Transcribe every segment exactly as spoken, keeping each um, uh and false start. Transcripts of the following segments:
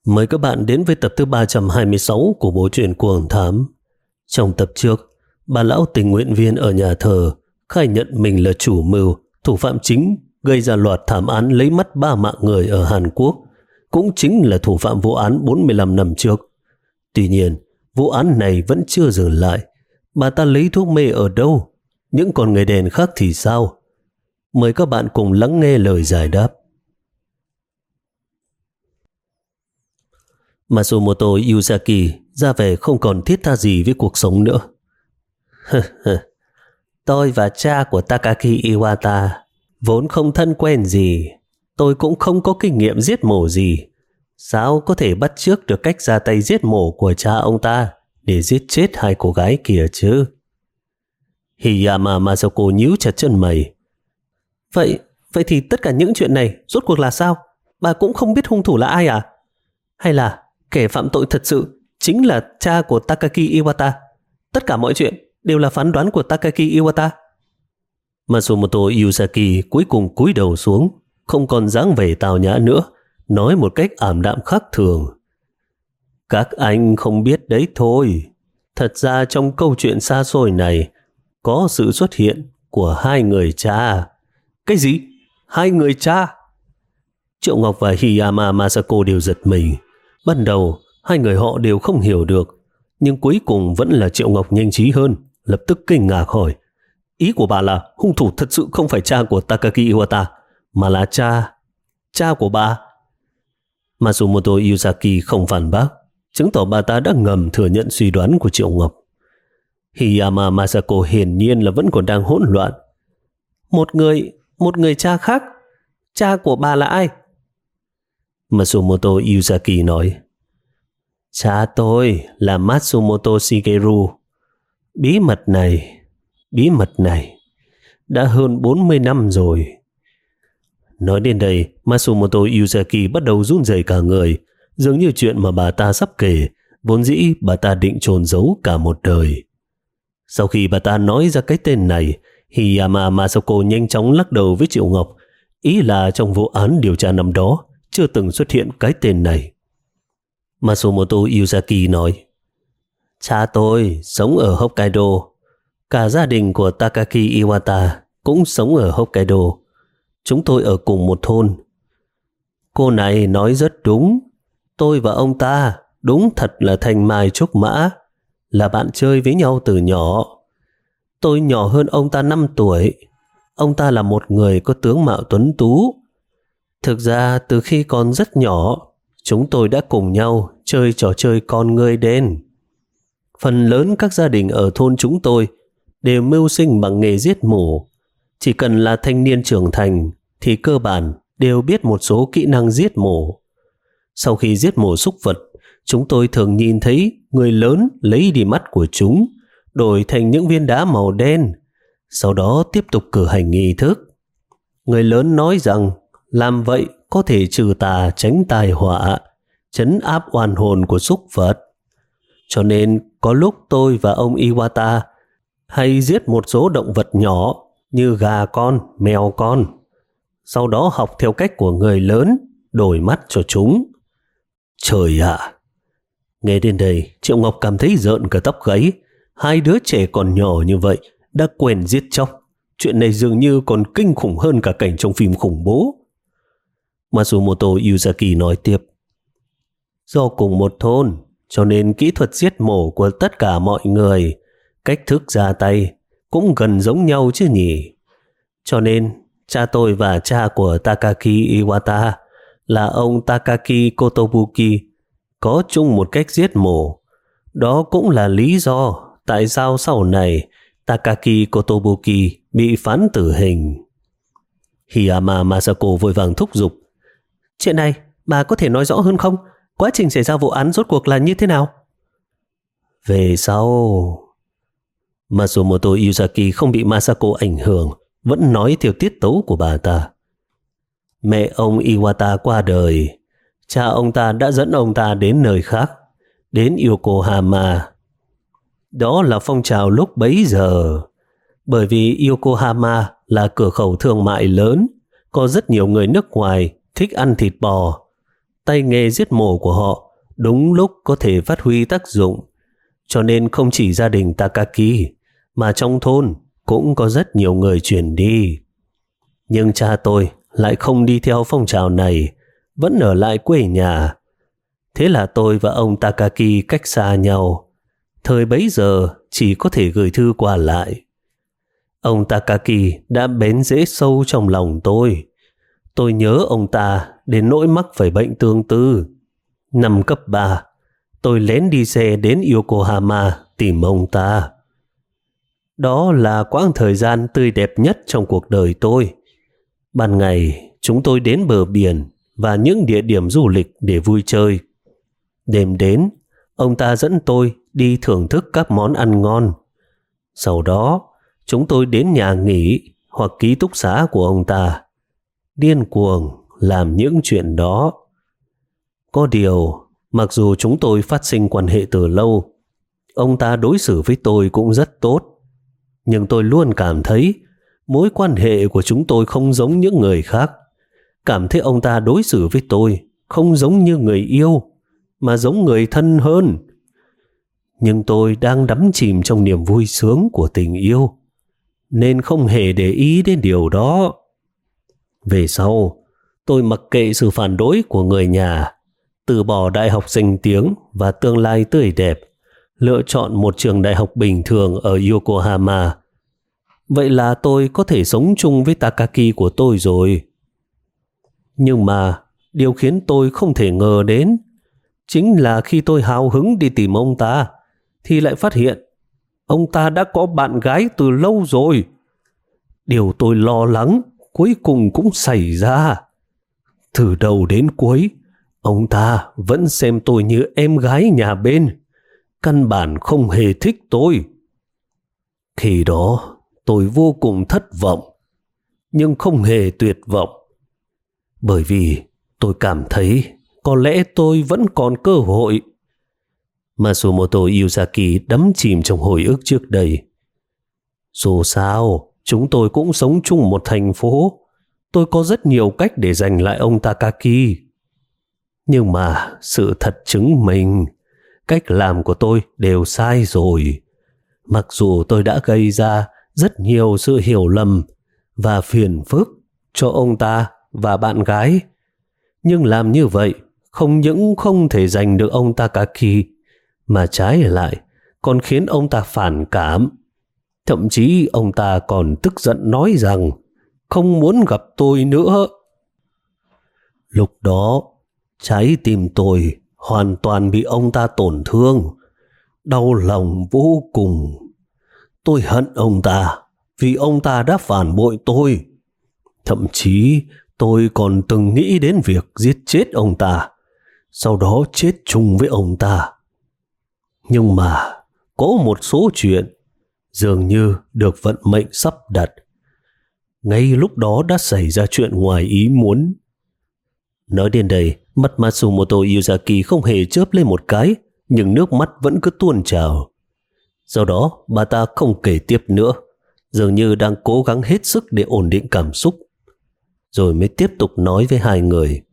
Mời các bạn đến với tập thứ ba trăm hai mươi sáu của bộ truyện Cuồng Thám. Trong tập trước, bà lão tình nguyện viên ở nhà thờ khai nhận mình là chủ mưu, thủ phạm chính gây ra loạt thảm án lấy mất ba mạng người ở Hàn Quốc, cũng chính là thủ phạm vụ án bốn mươi lăm năm trước. Tuy nhiên, vụ án này vẫn chưa dừng lại. Bà ta lấy thuốc mê ở đâu? Những con người đèn khác thì sao? Mời các bạn cùng lắng nghe lời giải đáp. Matsumoto Yuzaki ra vẻ không còn thiết tha gì với cuộc sống nữa. Tôi và cha của Takaki Iwata vốn không thân quen gì. Tôi cũng không có kinh nghiệm giết mổ gì. Sao có thể bắt chước được cách ra tay giết mổ của cha ông ta để giết chết hai cô gái kia chứ? Hiyama Masako nhíu chặt chân mày. Vậy, vậy thì tất cả những chuyện này rốt cuộc là sao? Bà cũng không biết hung thủ là ai à? Hay là kẻ phạm tội thật sự chính là cha của Takaki Iwata? Tất cả mọi chuyện đều là phán đoán của Takaki Iwata. Matsumoto Yuzaki cuối cùng cúi đầu xuống, không còn dáng vẻ tào nhã nữa, nói một cách ảm đạm khác thường. Các anh không biết đấy thôi. Thật ra trong câu chuyện xa xôi này có sự xuất hiện của hai người cha. Cái gì? Hai người cha? Triệu Ngọc và Hiyama Masako đều giật mình. Ban đầu, hai người họ đều không hiểu được, nhưng cuối cùng vẫn là Triệu Ngọc nhanh trí hơn, lập tức kinh ngạc hỏi. Ý của bà là hung thủ thật sự không phải cha của Takaki Iwata, mà là cha, cha của bà. Matsumoto Yuzaki không phản bác, chứng tỏ bà ta đã ngầm thừa nhận suy đoán của Triệu Ngọc. Hiyama Masako hiển nhiên là vẫn còn đang hỗn loạn. Một người, một người cha khác? Cha của bà là ai? Matsumoto Yuzaki nói, cha tôi là Matsumoto Shigeru. Bí mật này, bí mật này đã hơn bốn mươi năm rồi. Nói đến đây, Matsumoto Yuzaki bắt đầu run rẩy cả người, dường như chuyện mà bà ta sắp kể, vốn dĩ bà ta định chôn giấu cả một đời. Sau khi bà ta nói ra cái tên này, Hiyama Masako nhanh chóng lắc đầu với Triệu Ngọc, ý là trong vụ án điều tra năm đó chưa từng xuất hiện cái tên này. Matsumoto Yuzaki nói, cha tôi sống ở Hokkaido. Cả gia đình của Takaki Iwata cũng sống ở Hokkaido. Chúng tôi ở cùng một thôn. Cô này nói rất đúng. Tôi và ông ta đúng thật là thanh mai trúc mã, là bạn chơi với nhau từ nhỏ. Tôi nhỏ hơn ông ta năm tuổi. Ông ta là một người có tướng mạo tuấn tú. Thực ra từ khi còn rất nhỏ, chúng tôi đã cùng nhau chơi trò chơi con ngươi đen. Phần lớn các gia đình ở thôn chúng tôi đều mưu sinh bằng nghề giết mổ. Chỉ cần là thanh niên trưởng thành thì cơ bản đều biết một số kỹ năng giết mổ. Sau khi giết mổ súc vật, chúng tôi thường nhìn thấy người lớn lấy đi mắt của chúng, đổi thành những viên đá màu đen, sau đó tiếp tục cử hành nghi thức. Người lớn nói rằng làm vậy có thể trừ tà tránh tai họa, trấn áp oan hồn của súc vật. Cho nên có lúc tôi và ông Iwata hay giết một số động vật nhỏ như gà con, mèo con, sau đó học theo cách của người lớn, đổi mắt cho chúng. Trời ạ! Nghe đến đây, Triệu Ngọc cảm thấy rợn cả tóc gáy. Hai đứa trẻ còn nhỏ như vậy đã quen giết chóc. Chuyện này dường như còn kinh khủng hơn cả cảnh trong phim khủng bố. Matsumoto Yuzaki nói tiếp, do cùng một thôn, cho nên kỹ thuật giết mổ của tất cả mọi người, cách thức ra tay cũng gần giống nhau chứ nhỉ. Cho nên cha tôi và cha của Takaki Iwata là ông Takaki Kotobuki có chung một cách giết mổ. Đó cũng là lý do tại sao sau này Takaki Kotobuki bị phán tử hình. Hiyama Masako vội vàng thúc giục, chuyện này bà có thể nói rõ hơn không? Quá trình xảy ra vụ án rốt cuộc là như thế nào? Về sau, Matsumoto Yuzaki không bị Masako ảnh hưởng, vẫn nói theo tiết tấu của bà ta. Mẹ ông Iwata qua đời, cha ông ta đã dẫn ông ta đến nơi khác, đến Yokohama. Đó là phong trào lúc bấy giờ. Bởi vì Yokohama là cửa khẩu thương mại lớn, có rất nhiều người nước ngoài thích ăn thịt bò. tay nghề giết mổ của họ đúng lúc có thể phát huy tác dụng, cho nên không chỉ gia đình Takaki mà trong thôn cũng có rất nhiều người chuyển đi. Nhưng cha tôi lại không đi theo phong trào này, vẫn ở lại quê nhà. Thế là tôi và ông Takaki cách xa nhau, thời bấy giờ chỉ có thể gửi thư qua lại. Ông Takaki đã bén rễ sâu trong lòng tôi. Tôi nhớ ông ta đến nỗi mắc phải bệnh tương tư. Năm cấp ba, tôi lén đi xe đến Yokohama tìm ông ta. Đó là quãng thời gian tươi đẹp nhất trong cuộc đời tôi. Ban ngày, chúng tôi đến bờ biển và những địa điểm du lịch để vui chơi. Đêm đến, ông ta dẫn tôi đi thưởng thức các món ăn ngon. Sau đó, chúng tôi đến nhà nghỉ hoặc ký túc xá của ông ta, điên cuồng làm những chuyện đó. Có điều, mặc dù chúng tôi phát sinh quan hệ từ lâu, ông ta đối xử với tôi cũng rất tốt, nhưng tôi luôn cảm thấy mối quan hệ của chúng tôi không giống những người khác. Cảm thấy ông ta đối xử với tôi không giống như người yêu, mà giống người thân hơn. Nhưng tôi đang đắm chìm trong niềm vui sướng của tình yêu, nên không hề để ý đến điều đó. Về sau, tôi mặc kệ sự phản đối của người nhà, từ bỏ đại học danh tiếng và tương lai tươi đẹp, lựa chọn một trường đại học bình thường ở Yokohama. Vậy là tôi có thể sống chung với Takaki của tôi rồi. Nhưng mà điều khiến tôi không thể ngờ đến chính là khi tôi hào hứng đi tìm ông ta, thì lại phát hiện ông ta đã có bạn gái từ lâu rồi. Điều tôi lo lắng cuối cùng cũng xảy ra. Từ đầu đến cuối, ông ta vẫn xem tôi như em gái nhà bên, căn bản không hề thích tôi. Khi đó, tôi vô cùng thất vọng, nhưng không hề tuyệt vọng, bởi vì tôi cảm thấy có lẽ tôi vẫn còn cơ hội. Matsumoto Yuzaki đắm chìm trong hồi ức trước đây. Dù sao, chúng tôi cũng sống chung một thành phố. Tôi có rất nhiều cách để giành lại ông Takaki. Nhưng mà sự thật chứng minh cách làm của tôi đều sai rồi. Mặc dù tôi đã gây ra rất nhiều sự hiểu lầm và phiền phức cho ông ta và bạn gái, nhưng làm như vậy không những không thể giành được ông Takaki, mà trái lại còn khiến ông ta phản cảm. Thậm chí ông ta còn tức giận nói rằng không muốn gặp tôi nữa. Lúc đó, trái tim tôi hoàn toàn bị ông ta tổn thương, đau lòng vô cùng. Tôi hận ông ta vì ông ta đã phản bội tôi. Thậm chí tôi còn từng nghĩ đến việc giết chết ông ta, sau đó chết chung với ông ta. Nhưng mà có một số chuyện dường như được vận mệnh sắp đặt. Ngay lúc đó đã xảy ra chuyện ngoài ý muốn. Nói đến đây, mắt Matsumoto Yuzaki không hề chớp lên một cái, nhưng nước mắt vẫn cứ tuôn trào. Sau đó, bà ta không kể tiếp nữa, dường như đang cố gắng hết sức để ổn định cảm xúc, rồi mới tiếp tục nói với hai người.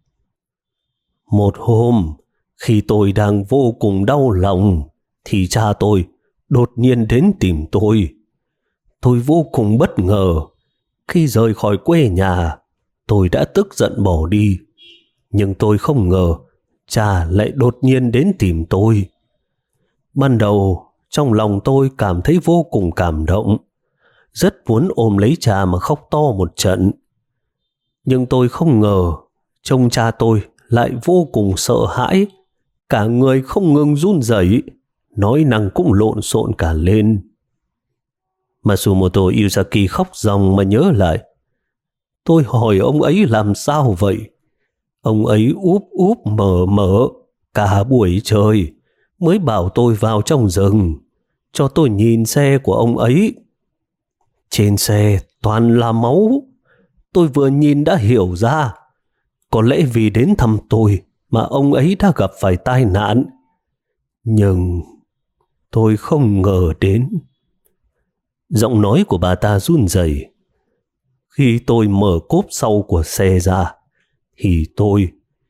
Một hôm, khi tôi đang vô cùng đau lòng, thì cha tôi đột nhiên đến tìm tôi. Tôi vô cùng bất ngờ. Khi rời khỏi quê nhà, tôi đã tức giận bỏ đi. Nhưng tôi không ngờ cha lại đột nhiên đến tìm tôi. Ban đầu, trong lòng tôi cảm thấy vô cùng cảm động, rất muốn ôm lấy cha mà khóc to một trận. Nhưng tôi không ngờ trông cha tôi lại vô cùng sợ hãi, cả người không ngừng run rẩy, nói năng cũng lộn xộn cả lên. Matsumoto Yuzaki khóc ròng mà nhớ lại. Tôi hỏi ông ấy làm sao vậy? Ông ấy úp úp mở mở cả buổi trời mới bảo tôi vào trong rừng, cho tôi nhìn xe của ông ấy. Trên xe toàn là máu. Tôi vừa nhìn đã hiểu ra, có lẽ vì đến thăm tôi mà ông ấy đã gặp phải tai nạn. Nhưng tôi không ngờ đến. Giọng nói của bà ta run rẩy. Khi tôi mở cốp sau của xe ra, thì tôi,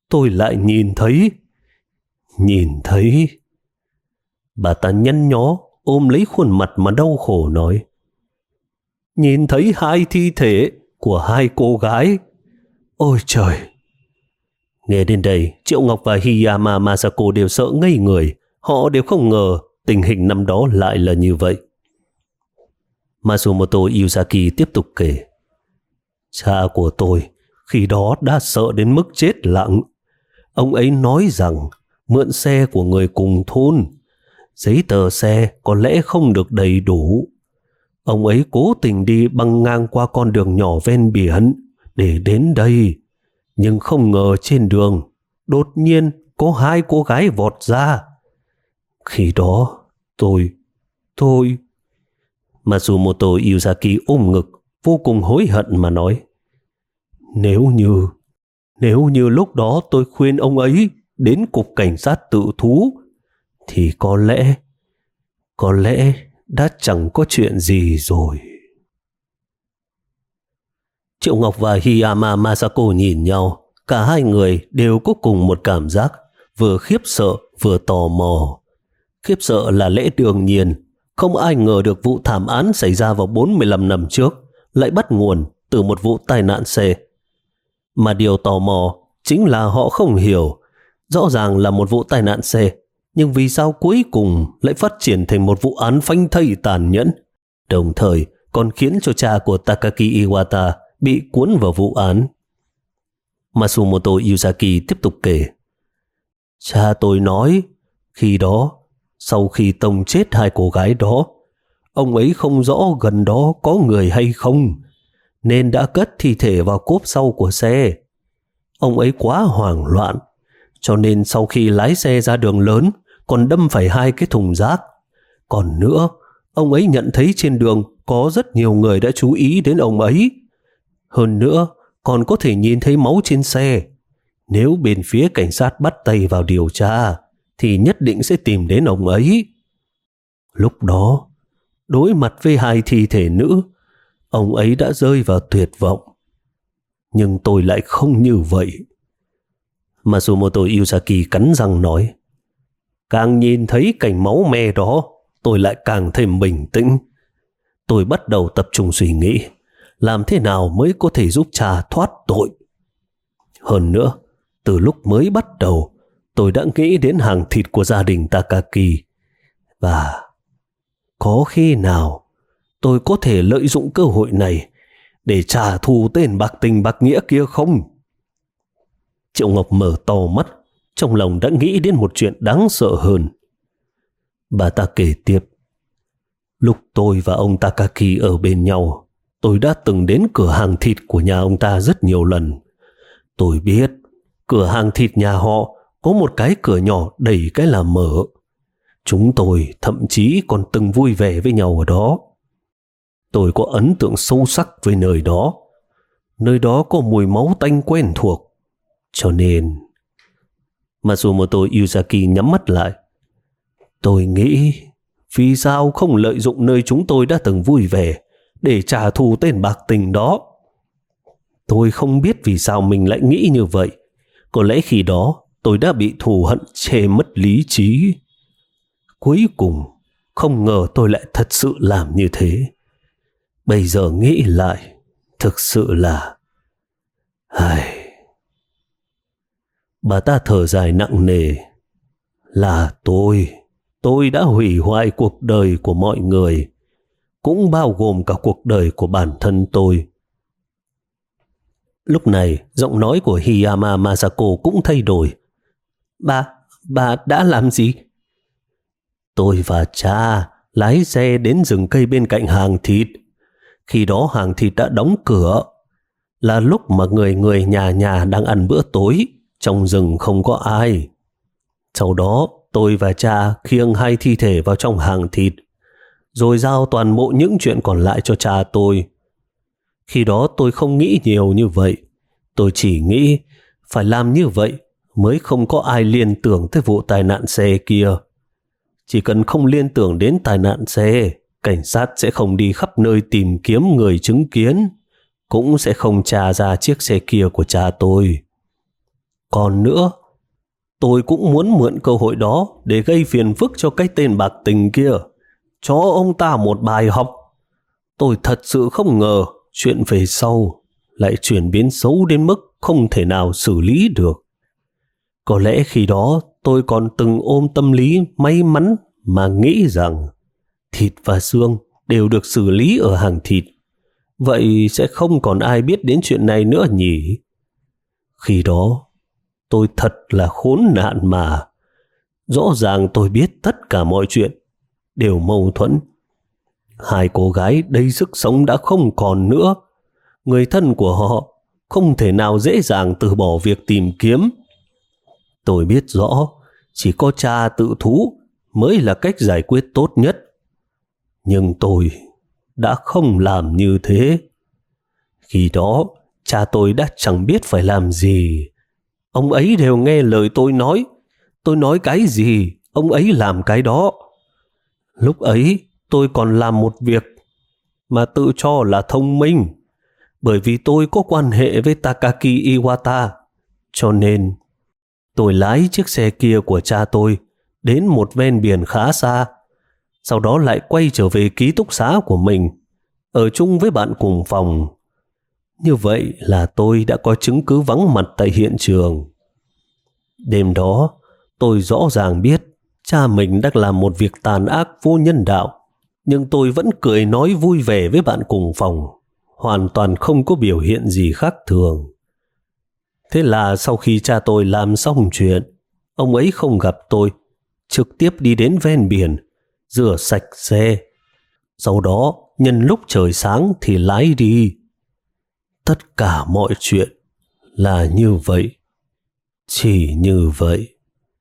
tôi lại nhìn thấy. Nhìn thấy. Bà ta nhăn nhó, ôm lấy khuôn mặt mà đau khổ nói. Nhìn thấy hai thi thể của hai cô gái. Ôi trời! Nghe đến đây, Triệu Ngọc và Hiyama Masako đều sợ ngây người. Họ đều không ngờ tình hình năm đó lại là như vậy. Matsumoto Yuzaki tiếp tục kể. Cha của tôi khi đó đã sợ đến mức chết lặng. Ông ấy nói rằng mượn xe của người cùng thôn. Giấy tờ xe có lẽ không được đầy đủ. Ông ấy cố tình đi băng ngang qua con đường nhỏ ven biển để đến đây. Nhưng không ngờ trên đường đột nhiên có hai cô gái vọt ra. Khi đó tôi, tôi... Matsumoto Yuzaki ôm ngực, vô cùng hối hận mà nói. Nếu như, nếu như lúc đó tôi khuyên ông ấy đến cục cảnh sát tự thú, thì có lẽ, có lẽ đã chẳng có chuyện gì rồi. Triệu Ngọc và Hiyama Masako nhìn nhau, cả hai người đều có cùng một cảm giác, vừa khiếp sợ vừa tò mò. Khiếp sợ là lẽ đương nhiên, không ai ngờ được vụ thảm án xảy ra vào bốn mươi lăm năm trước lại bắt nguồn từ một vụ tai nạn xe. Mà điều tò mò chính là họ không hiểu, rõ ràng là một vụ tai nạn xe, nhưng vì sao cuối cùng lại phát triển thành một vụ án phanh thây tàn nhẫn, đồng thời còn khiến cho cha của Takaki Iwata bị cuốn vào vụ án. Matsumoto Yuzaki tiếp tục kể. Cha tôi nói, khi đó, sau khi tông chết hai cô gái đó, ông ấy không rõ gần đó có người hay không, nên đã cất thi thể vào cốp sau của xe. Ông ấy quá hoảng loạn, cho nên sau khi lái xe ra đường lớn còn đâm phải hai cái thùng rác. Còn nữa, ông ấy nhận thấy trên đường có rất nhiều người đã chú ý đến ông ấy. Hơn nữa, còn có thể nhìn thấy máu trên xe. Nếu bên phía cảnh sát bắt tay vào điều tra, thì nhất định sẽ tìm đến ông ấy. Lúc đó, đối mặt với hai thi thể nữ, ông ấy đã rơi vào tuyệt vọng. Nhưng tôi lại không như vậy. Matsumoto Yuzaki cắn răng nói. Càng nhìn thấy cảnh máu me đó, tôi lại càng thêm bình tĩnh. Tôi bắt đầu tập trung suy nghĩ, làm thế nào mới có thể giúp cha thoát tội. Hơn nữa, từ lúc mới bắt đầu, tôi đã nghĩ đến hàng thịt của gia đình Takaki. Và có khi nào tôi có thể lợi dụng cơ hội này để trả thù tên bạc tình bạc nghĩa kia không? Triệu Ngọc mở to mắt, trong lòng đã nghĩ đến một chuyện đáng sợ hơn. Bà ta kể tiếp. Lúc tôi và ông Takaki ở bên nhau, tôi đã từng đến cửa hàng thịt của nhà ông ta rất nhiều lần. Tôi biết cửa hàng thịt nhà họ có một cái cửa nhỏ đầy cái là mở. Chúng tôi thậm chí còn từng vui vẻ với nhau ở đó. Tôi có ấn tượng sâu sắc với nơi đó. Nơi đó có mùi máu tanh quen thuộc. Cho nên... Matsumoto Yuzaki nhắm mắt lại. Tôi nghĩ vì sao không lợi dụng nơi chúng tôi đã từng vui vẻ để trả thù tên bạc tình đó. Tôi không biết vì sao mình lại nghĩ như vậy. Có lẽ khi đó tôi đã bị thù hận chê mất lý trí. Cuối cùng không ngờ tôi lại thật sự làm như thế. Bây giờ nghĩ lại, thực sự là... Ai... Bà ta thở dài nặng nề. Là tôi, tôi đã hủy hoại cuộc đời của mọi người, cũng bao gồm cả cuộc đời của bản thân tôi. Lúc này, giọng nói của Hiyama Masako cũng thay đổi. Bà, bà đã làm gì? Tôi và cha lái xe đến rừng cây bên cạnh hàng thịt. Khi đó hàng thịt đã đóng cửa. Là lúc mà người người nhà nhà đang ăn bữa tối, trong rừng không có ai. Sau đó, tôi và cha khiêng hai thi thể vào trong hàng thịt, rồi giao toàn bộ những chuyện còn lại cho cha tôi. Khi đó tôi không nghĩ nhiều như vậy. Tôi chỉ nghĩ phải làm như vậy mới không có ai liên tưởng tới vụ tai nạn xe kia. Chỉ cần không liên tưởng đến tai nạn xe, cảnh sát sẽ không đi khắp nơi tìm kiếm người chứng kiến, cũng sẽ không tra ra chiếc xe kia của cha tôi. Còn nữa, tôi cũng muốn mượn cơ hội đó để gây phiền phức cho cái tên bạc tình kia, cho ông ta một bài học. Tôi thật sự không ngờ chuyện về sau lại chuyển biến xấu đến mức không thể nào xử lý được. Có lẽ khi đó tôi còn từng ôm tâm lý may mắn mà nghĩ rằng thịt và xương đều được xử lý ở hàng thịt, vậy sẽ không còn ai biết đến chuyện này nữa nhỉ? Khi đó tôi thật là khốn nạn mà. Rõ ràng tôi biết tất cả mọi chuyện đều mâu thuẫn. Hai cô gái đầy sức sống đã không còn nữa. Người thân của họ không thể nào dễ dàng từ bỏ việc tìm kiếm. Tôi biết rõ chỉ có cha tự thú mới là cách giải quyết tốt nhất. Nhưng tôi đã không làm như thế. Khi đó, cha tôi đã chẳng biết phải làm gì. Ông ấy đều nghe lời tôi nói. Tôi nói cái gì, ông ấy làm cái đó. Lúc ấy, tôi còn làm một việc mà tự cho là thông minh. Bởi vì tôi có quan hệ với Takaki Iwata, cho nên tôi lái chiếc xe kia của cha tôi đến một ven biển khá xa, sau đó lại quay trở về ký túc xá của mình, ở chung với bạn cùng phòng. Như vậy là tôi đã có chứng cứ vắng mặt tại hiện trường. Đêm đó, tôi rõ ràng biết cha mình đang làm một việc tàn ác vô nhân đạo, nhưng tôi vẫn cười nói vui vẻ với bạn cùng phòng, hoàn toàn không có biểu hiện gì khác thường. Thế là sau khi cha tôi làm xong chuyện, ông ấy không gặp tôi, trực tiếp đi đến ven biển, rửa sạch xe. Sau đó, nhân lúc trời sáng thì lái đi. Tất cả mọi chuyện là như vậy. Chỉ như vậy.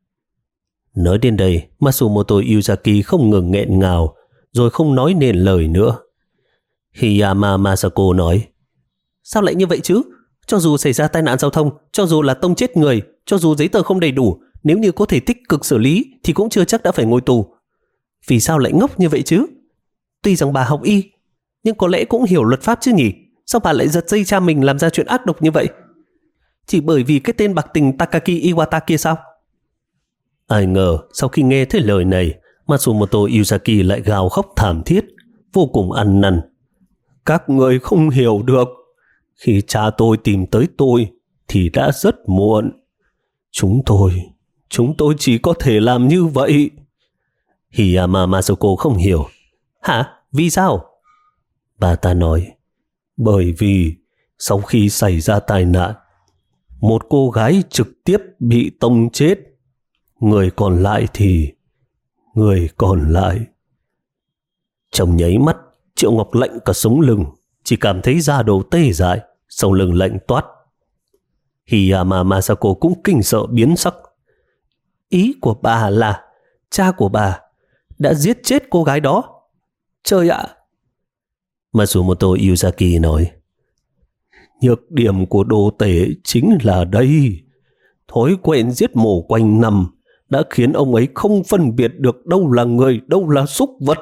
Nói đến đây, Matsumoto Yuzaki không ngừng nghẹn ngào, rồi không nói nên lời nữa. Hiyama Masako nói, sao lại như vậy chứ? Cho dù xảy ra tai nạn giao thông, cho dù là tông chết người, cho dù giấy tờ không đầy đủ, nếu như có thể tích cực xử lý thì cũng chưa chắc đã phải ngồi tù. Vì sao lại ngốc như vậy chứ? Tuy rằng bà học y, nhưng có lẽ cũng hiểu luật pháp chứ nhỉ? Sao bà lại giật dây cha mình làm ra chuyện ác độc như vậy? Chỉ bởi vì cái tên bạc tình Takaki Iwata kia sao? Ai ngờ sau khi nghe thấy lời này, Matsumoto Yuzaki lại gào khóc thảm thiết, vô cùng ăn năn. Các người không hiểu được. Khi cha tôi tìm tới tôi thì đã rất muộn. Chúng tôi, chúng tôi chỉ có thể làm như vậy. Hiyama Masako không hiểu. Hả? Vì sao? Bà ta nói, bởi vì sau khi xảy ra tai nạn, một cô gái trực tiếp bị tông chết. Người còn lại thì... Người còn lại... Trong nháy mắt, Triệu Ngọc lạnh cả sống lưng, chỉ cảm thấy da đầu tê dại, sau lưng lạnh toát. Hiyama Masako cũng kinh sợ biến sắc. Ý của bà là cha của bà đã giết chết cô gái đó? Trời ạ! Matsumoto Yuzaki nói, nhược điểm của đồ tể chính là đây. Thói quen giết mổ quanh năm đã khiến ông ấy không phân biệt được đâu là người, đâu là súc vật.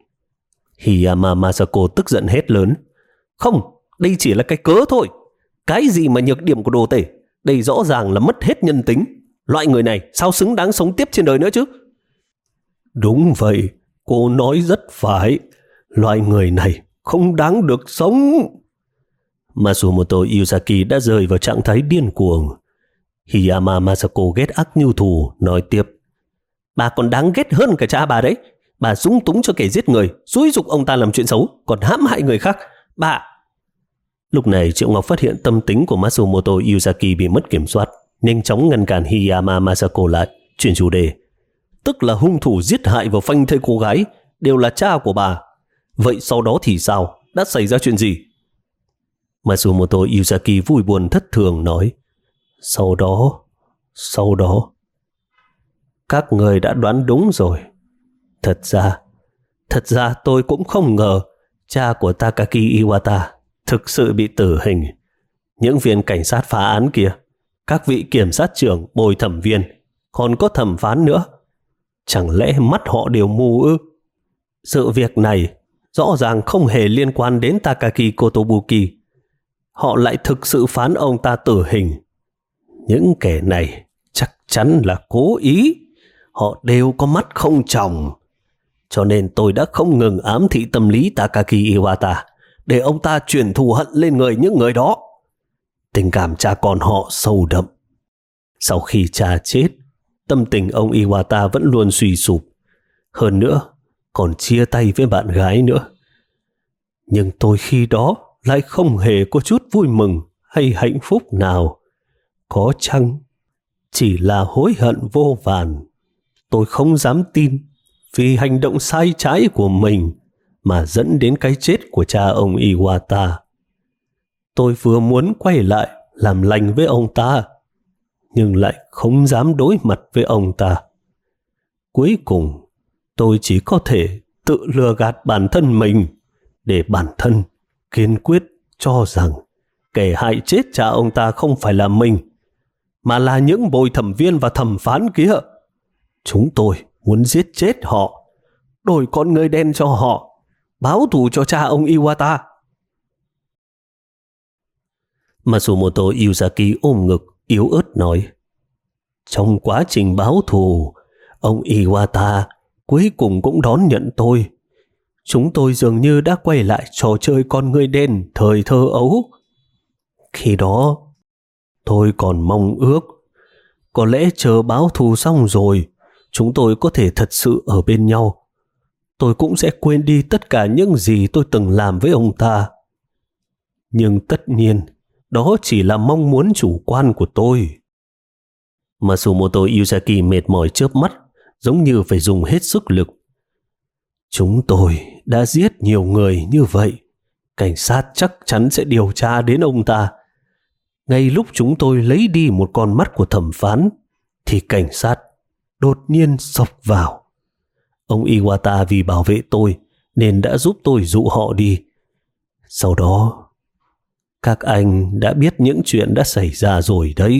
Hiyama Masako tức giận hét lớn. Không, đây chỉ là cái cớ thôi. Cái gì mà nhược điểm của đồ tể? Đây rõ ràng là mất hết nhân tính. Loại người này sao xứng đáng sống tiếp trên đời nữa chứ? Đúng vậy, cô nói rất phải. Loại người này không đáng được sống. Matsumoto Yuzaki đã rơi vào trạng thái điên cuồng. Hiyama Masako ghét ác như thù, nói tiếp. Bà còn đáng ghét hơn cả cha bà đấy. Bà dũng túng cho kẻ giết người, xúi giục ông ta làm chuyện xấu, còn hãm hại người khác. Bà... Lúc này Triệu Ngọc phát hiện tâm tính của Matsumoto Yuzaki bị mất kiểm soát, nhanh chóng ngăn cản Hiyama Masako lại, chuyển chủ đề. Tức là hung thủ giết hại và phanh thây cô gái đều là cha của bà. Vậy sau đó thì sao? Đã xảy ra chuyện gì? Matsumoto Yuzaki vui buồn thất thường nói. Sau đó, sau đó, các người đã đoán đúng rồi. Thật ra, thật ra tôi cũng không ngờ cha của Takaki Iwata thực sự bị tử hình. Những viên cảnh sát phá án kia, các vị kiểm sát trưởng, bồi thẩm viên, còn có thẩm phán nữa. Chẳng lẽ mắt họ đều mù ư? Sự việc này rõ ràng không hề liên quan đến Takaki Kotobuki. Họ lại thực sự phán ông ta tử hình. Những kẻ này chắc chắn là cố ý. Họ đều có mắt không tròng. Cho nên tôi đã không ngừng ám thị tâm lý Takaki Iwata để ông ta chuyển thù hận lên người những người đó. Tình cảm cha con họ sâu đậm. Sau khi cha chết, tâm tình ông Iwata vẫn luôn suy sụp. Hơn nữa, còn chia tay với bạn gái nữa. Nhưng tôi khi đó lại không hề có chút vui mừng hay hạnh phúc nào. Có chăng chỉ là hối hận vô vàn. Tôi không dám tin vì hành động sai trái của mình mà dẫn đến cái chết của cha ông Iwata. Tôi vừa muốn quay lại làm lành với ông ta, nhưng lại không dám đối mặt với ông ta. Cuối cùng, tôi chỉ có thể tự lừa gạt bản thân mình để bản thân kiên quyết cho rằng kẻ hại chết cha ông ta không phải là mình, mà là những bồi thẩm viên và thẩm phán kia. Chúng tôi muốn giết chết họ, đổi con người đen cho họ, báo thù cho cha ông Iwata. Matsumoto Yuzaki ôm ngực, yếu ớt nói, trong quá trình báo thù, ông Iwata cuối cùng cũng đón nhận tôi. Chúng tôi dường như đã quay lại trò chơi con người đen thời thơ ấu. Khi đó, tôi còn mong ước, có lẽ chờ báo thù xong rồi, chúng tôi có thể thật sự ở bên nhau. Tôi cũng sẽ quên đi tất cả những gì tôi từng làm với ông ta. Nhưng tất nhiên, đó chỉ là mong muốn chủ quan của tôi. Matsumoto Yuzaki mệt mỏi chớp mắt, giống như phải dùng hết sức lực. Chúng tôi đã giết nhiều người như vậy. Cảnh sát chắc chắn sẽ điều tra đến ông ta. Ngay lúc chúng tôi lấy đi một con mắt của thẩm phán, thì cảnh sát đột nhiên xộc vào. Ông Iwata vì bảo vệ tôi nên đã giúp tôi dụ họ đi. Sau đó, các anh đã biết những chuyện đã xảy ra rồi đấy.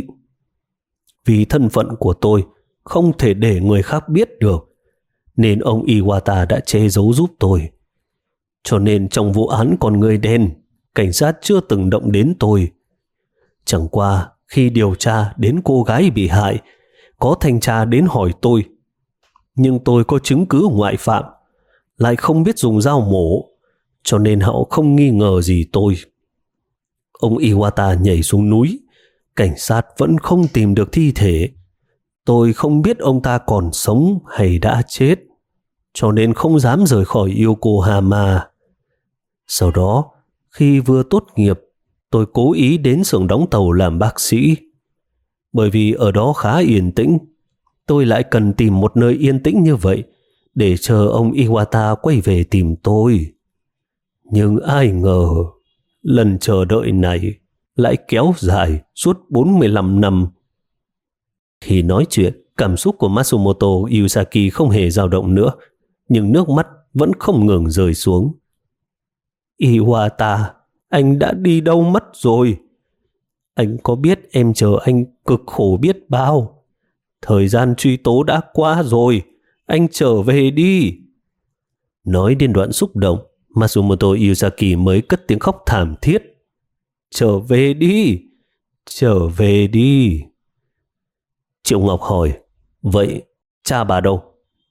Vì thân phận của tôi không thể để người khác biết được, nên ông Iwata đã che giấu giúp tôi. Cho nên trong vụ án con người đen, cảnh sát chưa từng động đến tôi. Chẳng qua khi điều tra đến cô gái bị hại, có thanh tra đến hỏi tôi. Nhưng tôi có chứng cứ ngoại phạm, lại không biết dùng dao mổ, cho nên họ không nghi ngờ gì tôi. Ông Iwata nhảy xuống núi, cảnh sát vẫn không tìm được thi thể. Tôi không biết ông ta còn sống hay đã chết, cho nên không dám rời khỏi Yokohama. Sau đó, khi vừa tốt nghiệp, tôi cố ý đến xưởng đóng tàu làm bác sĩ. Bởi vì ở đó khá yên tĩnh, tôi lại cần tìm một nơi yên tĩnh như vậy để chờ ông Iwata quay về tìm tôi. Nhưng ai ngờ, lần chờ đợi này lại kéo dài suốt bốn mươi lăm năm. Khi nói chuyện, cảm xúc của Matsumoto Yuzaki không hề dao động nữa, nhưng nước mắt vẫn không ngừng rơi xuống. Iwata, anh đã đi đâu mất rồi? Anh có biết em chờ anh cực khổ biết bao? Thời gian truy tố đã qua rồi, anh trở về đi. Nói đến đoạn xúc động, Matsumoto Yuzaki mới cất tiếng khóc thảm thiết. Trở về đi, trở về đi. Triệu Ngọc hỏi, vậy cha bà đâu?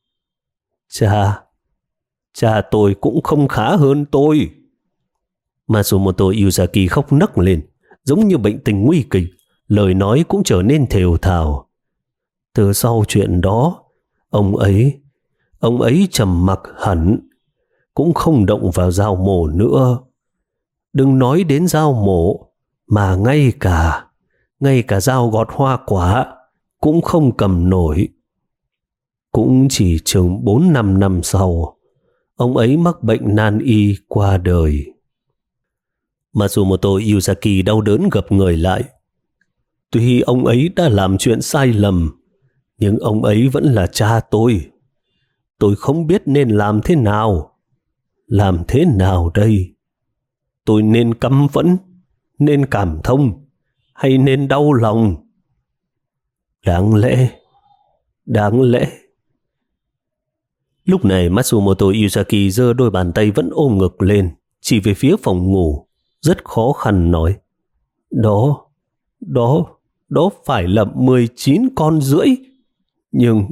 Cha, cha tôi cũng không khá hơn tôi. Matsumoto Yuzaki khóc nấc lên, giống như bệnh tình nguy kịch, lời nói cũng trở nên thều thào. Từ sau chuyện đó, ông ấy, ông ấy trầm mặc hẳn, cũng không động vào dao mổ nữa. Đừng nói đến dao mổ, mà ngay cả, ngay cả dao gọt hoa quả cũng không cầm nổi. Cũng chỉ chừng bốn năm năm sau, ông ấy mắc bệnh nan y qua đời. Matsumoto Yuzaki đau đớn gập người lại. Tuy ông ấy đã làm chuyện sai lầm, nhưng ông ấy vẫn là cha tôi. Tôi không biết nên làm thế nào. Làm thế nào đây? Tôi nên căm phẫn, nên cảm thông, hay nên đau lòng? Đáng lẽ, đáng lẽ. Lúc này Matsumoto Yuzaki giơ đôi bàn tay vẫn ôm ngực lên, chỉ về phía phòng ngủ, rất khó khăn nói. Đó, đó, đó phải là mười chín con rưỡi. Nhưng...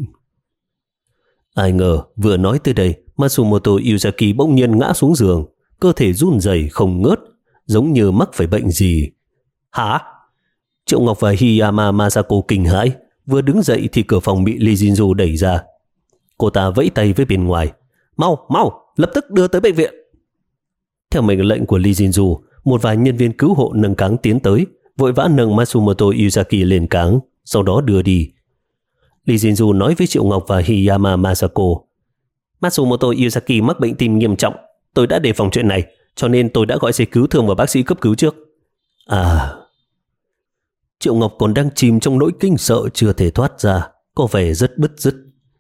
Ai ngờ vừa nói tới đây, Matsumoto Yuzaki bỗng nhiên ngã xuống giường, cơ thể run rẩy không ngớt, giống như mắc phải bệnh gì. Hả? Triệu Ngọc và Hiyama Masako kinh hãi, vừa đứng dậy thì cửa phòng bị Lee Jinju đẩy ra. Cô ta vẫy tay với bên ngoài. Mau, mau, lập tức đưa tới bệnh viện. Theo mệnh lệnh của Lee Jinju, một vài nhân viên cứu hộ nâng cáng tiến tới, vội vã nâng Matsumoto Yuzaki lên cáng, sau đó đưa đi. Lee Jinju nói với Triệu Ngọc và Hiyama Masako. Matsumoto Yuzaki mắc bệnh tim nghiêm trọng. Tôi đã đề phòng chuyện này, cho nên tôi đã gọi xe cứu thương và bác sĩ cấp cứu trước. À... Triệu Ngọc còn đang chìm trong nỗi kinh sợ chưa thể thoát ra, có vẻ rất bứt rứt.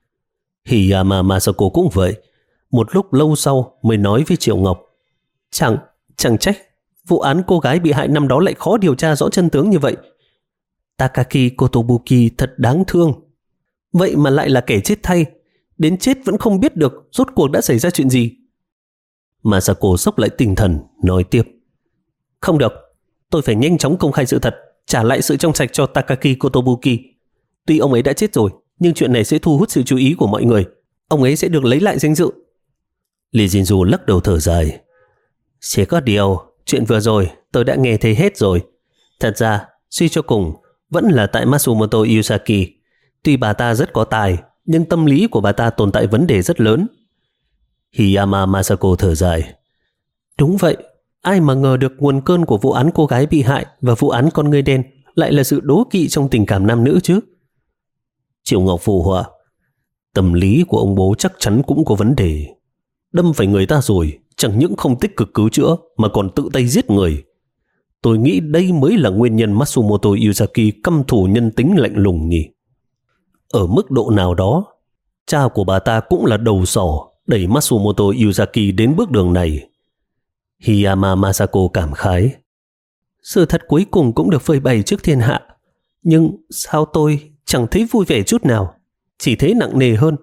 Hiyama Masako cũng vậy. Một lúc lâu sau mới nói với Triệu Ngọc. Chẳng, chẳng trách vụ án cô gái bị hại năm đó lại khó điều tra rõ chân tướng như vậy. Takaki Kotobuki thật đáng thương. Vậy mà lại là kẻ chết thay, đến chết vẫn không biết được rốt cuộc đã xảy ra chuyện gì. Masako sốc lại tinh thần, nói tiếp. Không được, tôi phải nhanh chóng công khai sự thật, trả lại sự trong sạch cho Takaki Kotobuki. Tuy ông ấy đã chết rồi, nhưng chuyện này sẽ thu hút sự chú ý của mọi người. Ông ấy sẽ được lấy lại danh dự. Lee Jinju lắc đầu thở dài. Chỉ có điều, chuyện vừa rồi tôi đã nghe thấy hết rồi. Thật ra, suy cho cùng, vẫn là tại Matsumoto Yuzaki. Tuy bà ta rất có tài, nhưng tâm lý của bà ta tồn tại vấn đề rất lớn. Hiyama Masako thở dài. Đúng vậy, ai mà ngờ được nguồn cơn của vụ án cô gái bị hại và vụ án con ngươi đen lại là sự đố kỵ trong tình cảm nam nữ chứ. Triệu Ngọc phụ họa. Tâm lý của ông bố chắc chắn cũng có vấn đề. Đâm phải người ta rồi, chẳng những không tích cực cứu chữa mà còn tự tay giết người. Tôi nghĩ đây mới là nguyên nhân Matsumoto Yuzaki căm thù nhân tính lạnh lùng nhỉ. Ở mức độ nào đó, cha của bà ta cũng là đầu sỏ đẩy Matsumoto Yuzaki đến bước đường này. Hiyama Masako cảm khái. Sự thật cuối cùng cũng được phơi bày trước thiên hạ. Nhưng sao tôi chẳng thấy vui vẻ chút nào, chỉ thấy nặng nề hơn.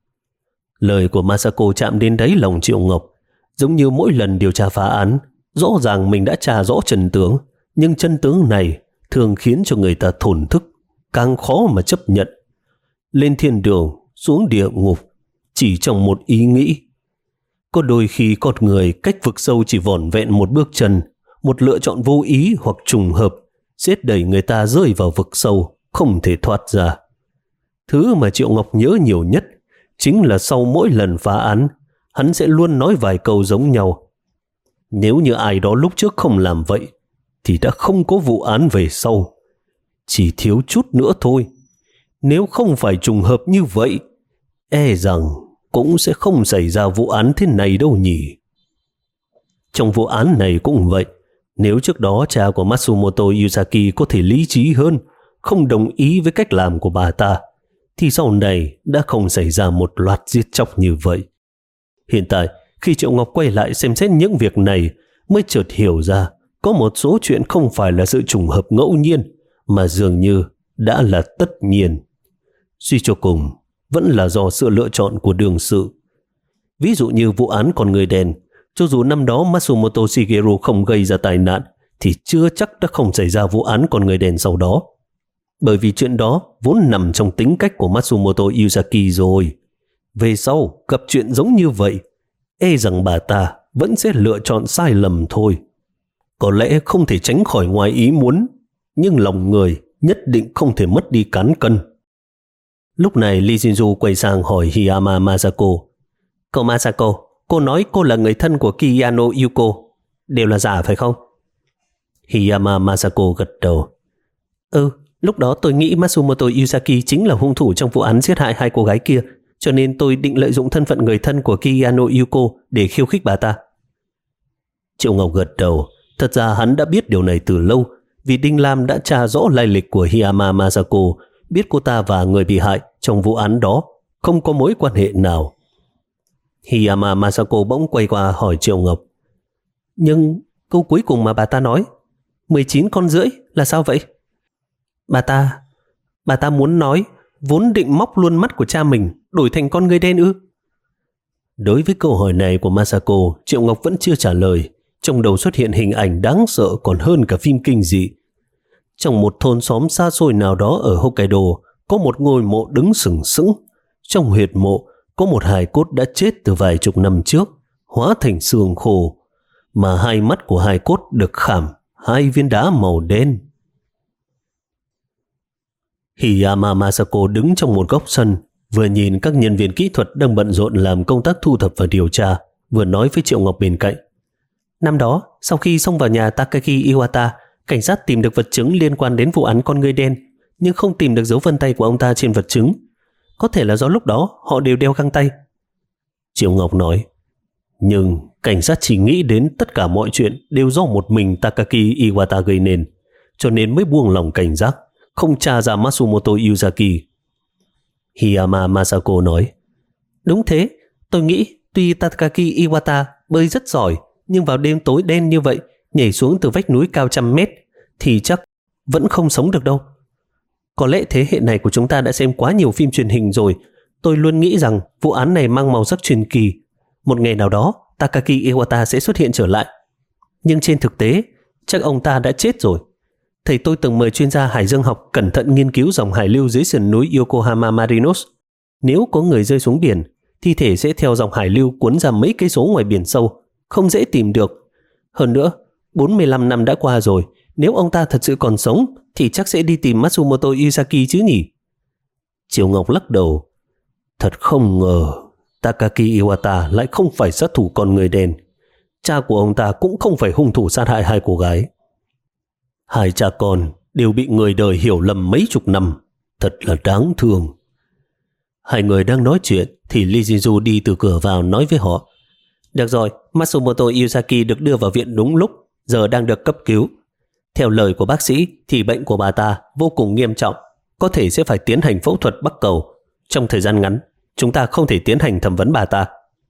Lời của Masako chạm đến đáy lòng Triệu Ngọc. Giống như mỗi lần điều tra phá án, rõ ràng mình đã tra rõ chân tướng, nhưng chân tướng này thường khiến cho người ta thổn thức, càng khó mà chấp nhận. Lên thiên đường, xuống địa ngục, chỉ trong một ý nghĩ. Có đôi khi con người cách vực sâu chỉ vỏn vẹn một bước chân, một lựa chọn vô ý hoặc trùng hợp sẽ đẩy người ta rơi vào vực sâu, không thể thoát ra. Thứ mà Triệu Ngọc nhớ nhiều nhất chính là sau mỗi lần phá án, hắn sẽ luôn nói vài câu giống nhau. Nếu như ai đó lúc trước không làm vậy, thì đã không có vụ án về sau. Chỉ thiếu chút nữa thôi. Nếu không phải trùng hợp như vậy, e rằng cũng sẽ không xảy ra vụ án thế này đâu nhỉ. Trong vụ án này cũng vậy. Nếu trước đó cha của Matsumoto Yuzaki có thể lý trí hơn, không đồng ý với cách làm của bà ta, thì sau này đã không xảy ra một loạt giết chóc như vậy. Hiện tại, khi Triệu Ngọc quay lại xem xét những việc này, mới chợt hiểu ra có một số chuyện không phải là sự trùng hợp ngẫu nhiên, mà dường như đã là tất nhiên. Suy cho cùng, vẫn là do sự lựa chọn của đương sự. Ví dụ như vụ án con người đen, cho dù năm đó Matsumoto Shigeru không gây ra tai nạn, thì chưa chắc đã không xảy ra vụ án con người đen sau đó. Bởi vì chuyện đó vốn nằm trong tính cách của Matsumoto Yuzaki rồi. Về sau, gặp chuyện giống như vậy, e rằng bà ta vẫn sẽ lựa chọn sai lầm thôi. Có lẽ không thể tránh khỏi ngoài ý muốn, nhưng lòng người nhất định không thể mất đi cán cân. Lúc này Lee Jinju quay sang hỏi Hiyama Masako. Cậu Masako, cô nói cô là người thân của Kiyano Yuko. Đều là giả phải không? Hiyama Masako gật đầu. Ừ, lúc đó tôi nghĩ Matsumoto Yuzaki chính là hung thủ trong vụ án giết hại hai cô gái kia, cho nên tôi định lợi dụng thân phận người thân của Kiyano Yuko để khiêu khích bà ta. Triệu Ngọc gật đầu. Thật ra hắn đã biết điều này từ lâu, vì Đinh Lam đã tra rõ lai lịch của Hiyama Masako, biết cô ta và người bị hại trong vụ án đó không có mối quan hệ nào. Hiyama Masako bỗng quay qua hỏi Triệu Ngọc. Nhưng câu cuối cùng mà bà ta nói, mười chín con rưỡi là sao vậy? Bà ta, bà ta muốn nói vốn định móc luôn mắt của cha mình đổi thành con người đen ư? Đối với câu hỏi này của Masako, Triệu Ngọc vẫn chưa trả lời. Trong đầu xuất hiện hình ảnh đáng sợ còn hơn cả phim kinh dị. Trong một thôn xóm xa xôi nào đó ở Hokkaido có một ngôi mộ đứng sừng sững. Trong huyệt mộ có một hài cốt đã chết từ vài chục năm trước, hóa thành xương khô, mà hai mắt của hài cốt được khảm hai viên đá màu đen. Hiyama Masako đứng trong một góc sân, vừa nhìn các nhân viên kỹ thuật đang bận rộn làm công tác thu thập và điều tra, vừa nói với Triệu Ngọc bên cạnh. Năm đó, sau khi xông vào nhà Takagi Iwata, cảnh sát tìm được vật chứng liên quan đến vụ án con ngươi đen, nhưng không tìm được dấu vân tay của ông ta trên vật chứng. Có thể là do lúc đó họ đều đeo găng tay. Triệu Ngọc nói, nhưng cảnh sát chỉ nghĩ đến tất cả mọi chuyện đều do một mình Takagi Iwata gây nên, cho nên mới buông lòng cảnh giác, không tra ra Matsumoto Yuzaki. Hiyama Masako nói, đúng thế, tôi nghĩ tuy Takagi Iwata bơi rất giỏi, nhưng vào đêm tối đen như vậy, nhảy xuống từ vách núi cao trăm mét, thì chắc vẫn không sống được đâu. Có lẽ thế hệ này của chúng ta đã xem quá nhiều phim truyền hình rồi. Tôi luôn nghĩ rằng vụ án này mang màu sắc truyền kỳ. Một ngày nào đó, Takagi Iwata sẽ xuất hiện trở lại. Nhưng trên thực tế, chắc ông ta đã chết rồi. Thầy tôi từng mời chuyên gia hải dương học cẩn thận nghiên cứu dòng hải lưu dưới sườn núi Yokohama Marinos. Nếu có người rơi xuống biển, thi thể sẽ theo dòng hải lưu cuốn ra mấy cây số ngoài biển sâu, không dễ tìm được. Hơn nữa, bốn mươi lăm năm đã qua rồi, nếu ông ta thật sự còn sống thì chắc sẽ đi tìm Matsumoto Yuzaki chứ nhỉ? Triệu Ngọc lắc đầu. Thật không ngờ Takagi Iwata lại không phải sát thủ con người đen. Cha của ông ta cũng không phải hung thủ sát hại hai cô gái. Hai cha con đều bị người đời hiểu lầm mấy chục năm. Thật là đáng thương. Hai người đang nói chuyện thì Lee Jinju đi từ cửa vào nói với họ. Được rồi, Matsumoto Yuzaki được đưa vào viện đúng lúc, giờ đang được cấp cứu. Theo lời của bác sĩ thì bệnh của bà ta vô cùng nghiêm trọng, có thể sẽ phải tiến hành phẫu thuật bắc cầu. Trong thời gian ngắn, chúng ta không thể tiến hành thẩm vấn bà ta.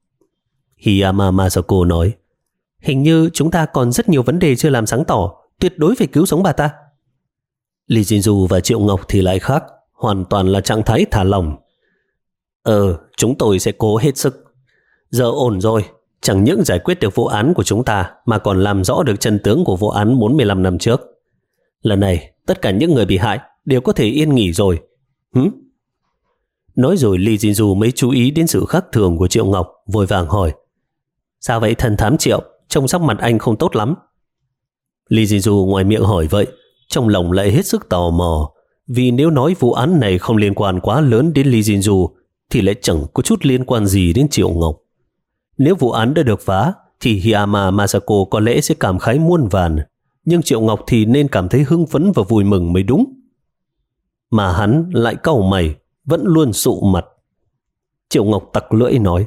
Hiyama Masako nói, hình như chúng ta còn rất nhiều vấn đề chưa làm sáng tỏ, tuyệt đối phải cứu sống bà ta. Lee Jinju và Triệu Ngọc thì lại khác, hoàn toàn là trạng thái thả lỏng. Ờ, chúng tôi sẽ cố hết sức. Giờ ổn rồi, chẳng những giải quyết được vụ án của chúng ta mà còn làm rõ được chân tướng của vụ án bốn mươi lăm năm trước. Lần này, tất cả những người bị hại đều có thể yên nghỉ rồi. Hửm? Nói rồi Lee Jinju mới chú ý đến sự khác thường của Triệu Ngọc, vội vàng hỏi. Sao vậy thần thám Triệu, trông sắc mặt anh không tốt lắm. Lee Jinju ngoài miệng hỏi vậy, trong lòng lại hết sức tò mò, vì nếu nói vụ án này không liên quan quá lớn đến Lee Jinju thì lại chẳng có chút liên quan gì đến Triệu Ngọc. Nếu vụ án đã được phá thì Hiyama Masako có lẽ sẽ cảm khái muôn vàn, nhưng Triệu Ngọc thì nên cảm thấy hưng phấn và vui mừng mới đúng. Mà hắn lại cau mày, vẫn luôn sụ mặt. Triệu Ngọc tặc lưỡi nói,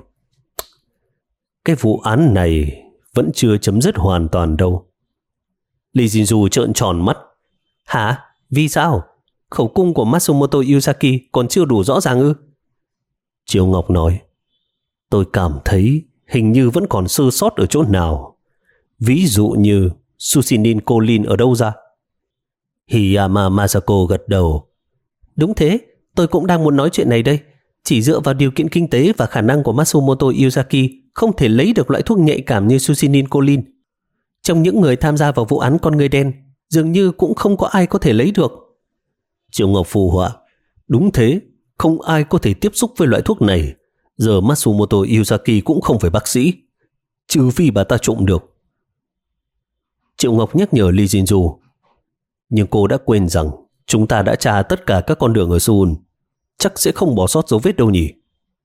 cái vụ án này vẫn chưa chấm dứt hoàn toàn đâu. Lee Jinju trợn tròn mắt. Hả? Vì sao? Khẩu cung của Matsumoto Yuzaki còn chưa đủ rõ ràng ư? Triệu Ngọc nói, tôi cảm thấy hình như vẫn còn sơ sót ở chỗ nào. Ví dụ như Susinin Colin ở đâu ra? Hiyama Masako gật đầu. Đúng thế, tôi cũng đang muốn nói chuyện này đây. Chỉ dựa vào điều kiện kinh tế và khả năng của Matsumoto Yuzaki không thể lấy được loại thuốc nhạy cảm như Susinin Colin. Trong những người tham gia vào vụ án con người đen, dường như cũng không có ai có thể lấy được. Triệu Ngọc phù họa. Đúng thế, không ai có thể tiếp xúc với loại thuốc này. Giờ Matsumoto Yuzaki cũng không phải bác sĩ, trừ phi bà ta trộm được. Triệu Ngọc nhắc nhở Lee Jinju. Nhưng cô đã quên rằng chúng ta đã tra tất cả các con đường ở Seoul, chắc sẽ không bỏ sót dấu vết đâu nhỉ?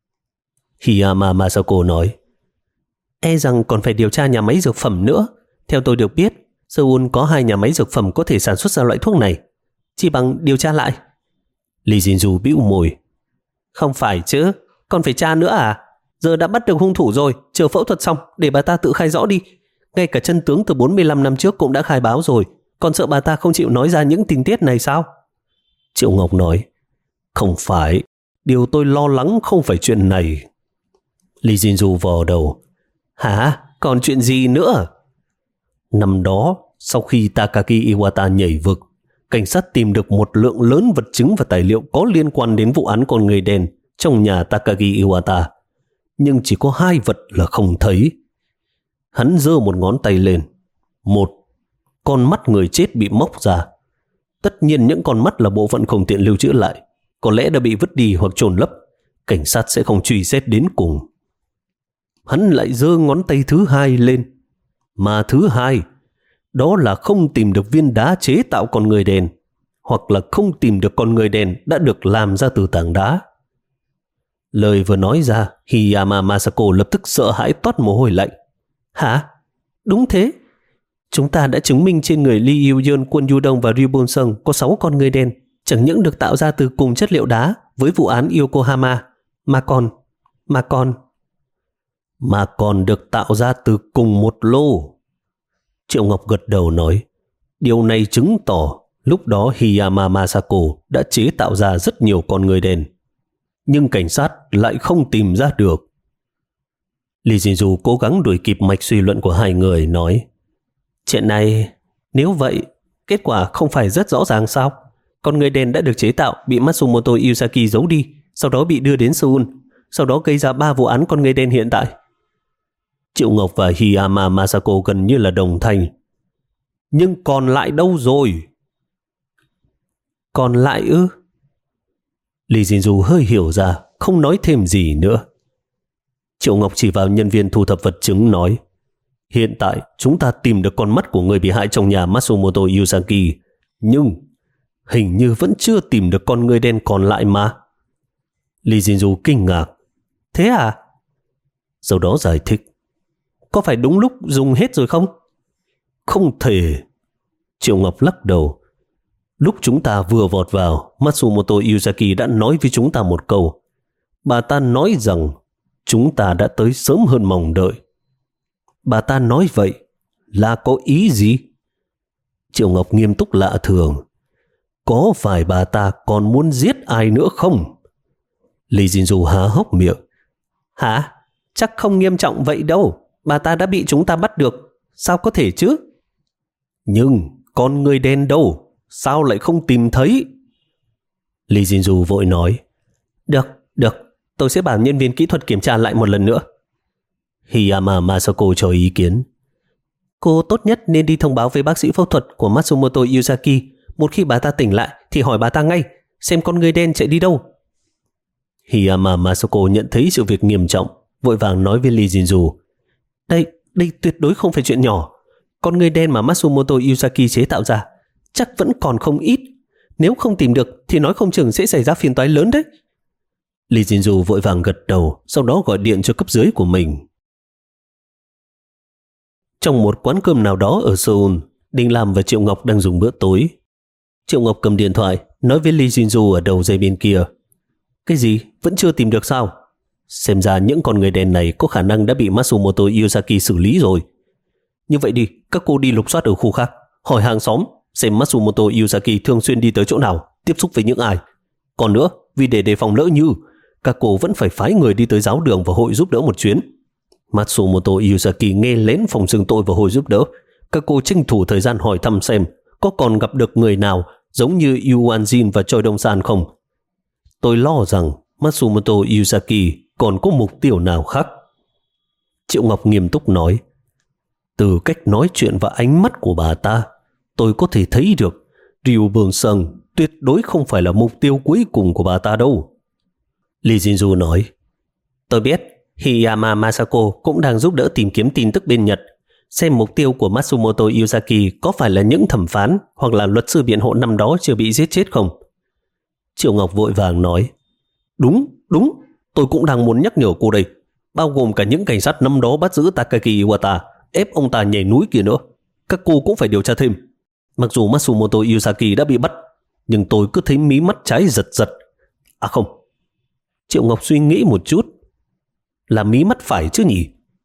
Hiyama Masako nói. E rằng còn phải điều tra nhà máy dược phẩm nữa. Theo tôi được biết, Seoul có hai nhà máy dược phẩm có thể sản xuất ra loại thuốc này. Chỉ bằng điều tra lại. Lee Jinju bĩu môi. Không phải chứ, còn phải tra nữa à? Giờ đã bắt được hung thủ rồi, chờ phẫu thuật xong để bà ta tự khai rõ đi. Ngay cả chân tướng từ bốn mươi lăm năm trước cũng đã khai báo rồi, còn sợ bà ta không chịu nói ra những tình tiết này sao? Triệu Ngọc nói. Không phải, điều tôi lo lắng không phải chuyện này. Lee Jinju vò đầu. Hả? Còn chuyện gì nữa? Năm đó, sau khi Takagi Iwata nhảy vực, cảnh sát tìm được một lượng lớn vật chứng và tài liệu có liên quan đến vụ án con người đen trong nhà Takagi Iwata. Nhưng chỉ có hai vật là không thấy. Hắn giơ một ngón tay lên. Một, con mắt người chết bị móc ra. Tất nhiên những con mắt là bộ phận không tiện lưu trữ lại, có lẽ đã bị vứt đi hoặc chôn lấp. Cảnh sát sẽ không truy xét đến cùng. Hắn lại giơ ngón tay thứ hai lên. Mà thứ hai, đó là không tìm được viên đá chế tạo con người đen, hoặc là không tìm được con người đen đã được làm ra từ tảng đá. Lời vừa nói ra, Hiyama Masako lập tức sợ hãi toát mồ hôi lạnh. Hả? Đúng thế. Chúng ta đã chứng minh trên người Lee Yu-yeon, Kwon Yu-dong và Ryu Bol-sung có sáu con người đen, chẳng những được tạo ra từ cùng chất liệu đá với vụ án Yokohama, mà còn, mà còn, mà còn được tạo ra từ cùng một lô. Triệu Ngọc gật đầu nói, điều này chứng tỏ lúc đó Hiyama Masako đã chế tạo ra rất nhiều con người đen, nhưng cảnh sát lại không tìm ra được. Lee Jin-ju cố gắng đuổi kịp mạch suy luận của hai người, nói, chuyện này, nếu vậy, kết quả không phải rất rõ ràng sao? Con người đen đã được chế tạo, bị Matsumoto Yusaki giấu đi, sau đó bị đưa đến Seoul, sau đó gây ra ba vụ án con người đen hiện tại. Triệu Ngọc và Hiyama Masako gần như là đồng thanh. Nhưng còn lại đâu rồi? Còn lại ư? Lee Jin-ju hơi hiểu ra, không nói thêm gì nữa. Triệu Ngọc chỉ vào nhân viên thu thập vật chứng nói, hiện tại chúng ta tìm được con mắt của người bị hại trong nhà Matsumoto Yusaki, nhưng hình như vẫn chưa tìm được con người đen còn lại mà. Lee Jin-ju kinh ngạc. Thế à? Sau đó giải thích, có phải đúng lúc dùng hết rồi không? Không thể. Triệu Ngọc lắc đầu. Lúc chúng ta vừa vọt vào, Matsumoto Yusaki đã nói với chúng ta một câu. Bà ta nói rằng chúng ta đã tới sớm hơn mong đợi. Bà ta nói vậy là có ý gì? Triệu Ngọc nghiêm túc lạ thường. Có phải bà ta còn muốn giết ai nữa không? Lee Jin-ju há hốc miệng. Hả? Chắc không nghiêm trọng vậy đâu. Bà ta đã bị chúng ta bắt được. Sao có thể chứ? Nhưng con người đen đâu? Sao lại không tìm thấy? Lee Jin-ju vội nói. Được, được. Tôi sẽ bảo nhân viên kỹ thuật kiểm tra lại một lần nữa. Hiyama Masako cho ý kiến. Cô tốt nhất nên đi thông báo với bác sĩ phẫu thuật của Matsumoto Yusaki. Một khi bà ta tỉnh lại thì hỏi bà ta ngay xem con người đen chạy đi đâu. Hiyama Masako nhận thấy sự việc nghiêm trọng, vội vàng nói với Lee Jin-ju. Đây, đây tuyệt đối không phải chuyện nhỏ. Con người đen mà Matsumoto Yusaki chế tạo ra chắc vẫn còn không ít. Nếu không tìm được thì nói không chừng sẽ xảy ra phiền toái lớn đấy. Lee Jin-ju vội vàng gật đầu, sau đó gọi điện cho cấp dưới của mình. Trong một quán cơm nào đó ở Seoul, Đinh Lam và Triệu Ngọc đang dùng bữa tối. Triệu Ngọc cầm điện thoại, nói với Lee Jin-ju ở đầu dây bên kia. Cái gì? Vẫn chưa tìm được sao? Xem ra những con người đen này có khả năng đã bị Matsumoto Yusaki xử lý rồi. Như vậy đi, các cô đi lục soát ở khu khác, hỏi hàng xóm xem Matsumoto Yusaki thường xuyên đi tới chỗ nào, tiếp xúc với những ai. Còn nữa, vì để đề phòng lỡ như, các cô vẫn phải phái người đi tới giáo đường và hội giúp đỡ một chuyến. Matsumoto Yusaki nghe lén phòng xưng tội và hội giúp đỡ. Các cô tranh thủ thời gian hỏi thăm xem có còn gặp được người nào giống như Yu Wan-jin và Choi Dong-san không. Tôi lo rằng Matsumoto Yusaki còn có mục tiêu nào khác. Triệu Ngọc nghiêm túc nói. Từ cách nói chuyện và ánh mắt của bà ta, tôi có thể thấy được Ryu Bol-sung tuyệt đối không phải là mục tiêu cuối cùng của bà ta đâu. Lee Jin-ju nói. Tôi biết Hiyama Masako cũng đang giúp đỡ tìm kiếm tin tức bên Nhật, xem mục tiêu của Matsumoto Yusaki có phải là những thẩm phán hoặc là luật sư biện hộ năm đó chưa bị giết chết không. Triệu Ngọc vội vàng nói. Đúng, đúng, tôi cũng đang muốn nhắc nhở cô đây, bao gồm cả những cảnh sát năm đó bắt giữ Takaki Iwata, ép ông ta nhảy núi kia nữa. Các cô cũng phải điều tra thêm. Mặc dù Matsumoto Yusaki đã bị bắt, nhưng tôi cứ thấy mí mắt trái giật giật. À không, Triệu Ngọc suy nghĩ một chút. Là mí mắt phải chứ nhỉ?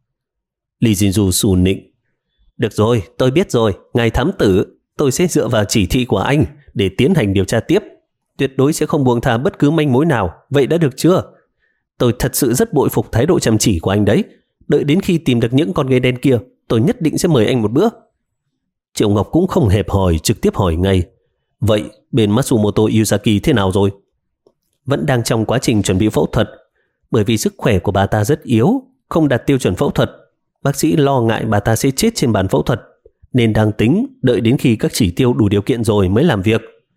Lee Jin-ju xù nịnh. Được rồi, tôi biết rồi, ngài thám tử, tôi sẽ dựa vào chỉ thị của anh để tiến hành điều tra tiếp. Tuyệt đối sẽ không buông tha bất cứ manh mối nào. Vậy đã được chưa? Tôi thật sự rất bội phục thái độ chăm chỉ của anh đấy. Đợi đến khi tìm được những con người đen kia, tôi nhất định sẽ mời anh một bữa. Triệu Ngọc cũng không hẹp hòi, trực tiếp hỏi ngay. Vậy bên Matsumoto Yusaki thế nào rồi? Vẫn đang trong quá trình chuẩn bị phẫu thuật. Bởi vì sức khỏe của bà ta rất yếu, không đạt tiêu chuẩn phẫu thuật. Bác sĩ lo ngại bà ta sẽ chết trên bàn phẫu thuật, nên đang tính đợi đến khi các chỉ tiêu đủ điều kiện rồi mới làm việc.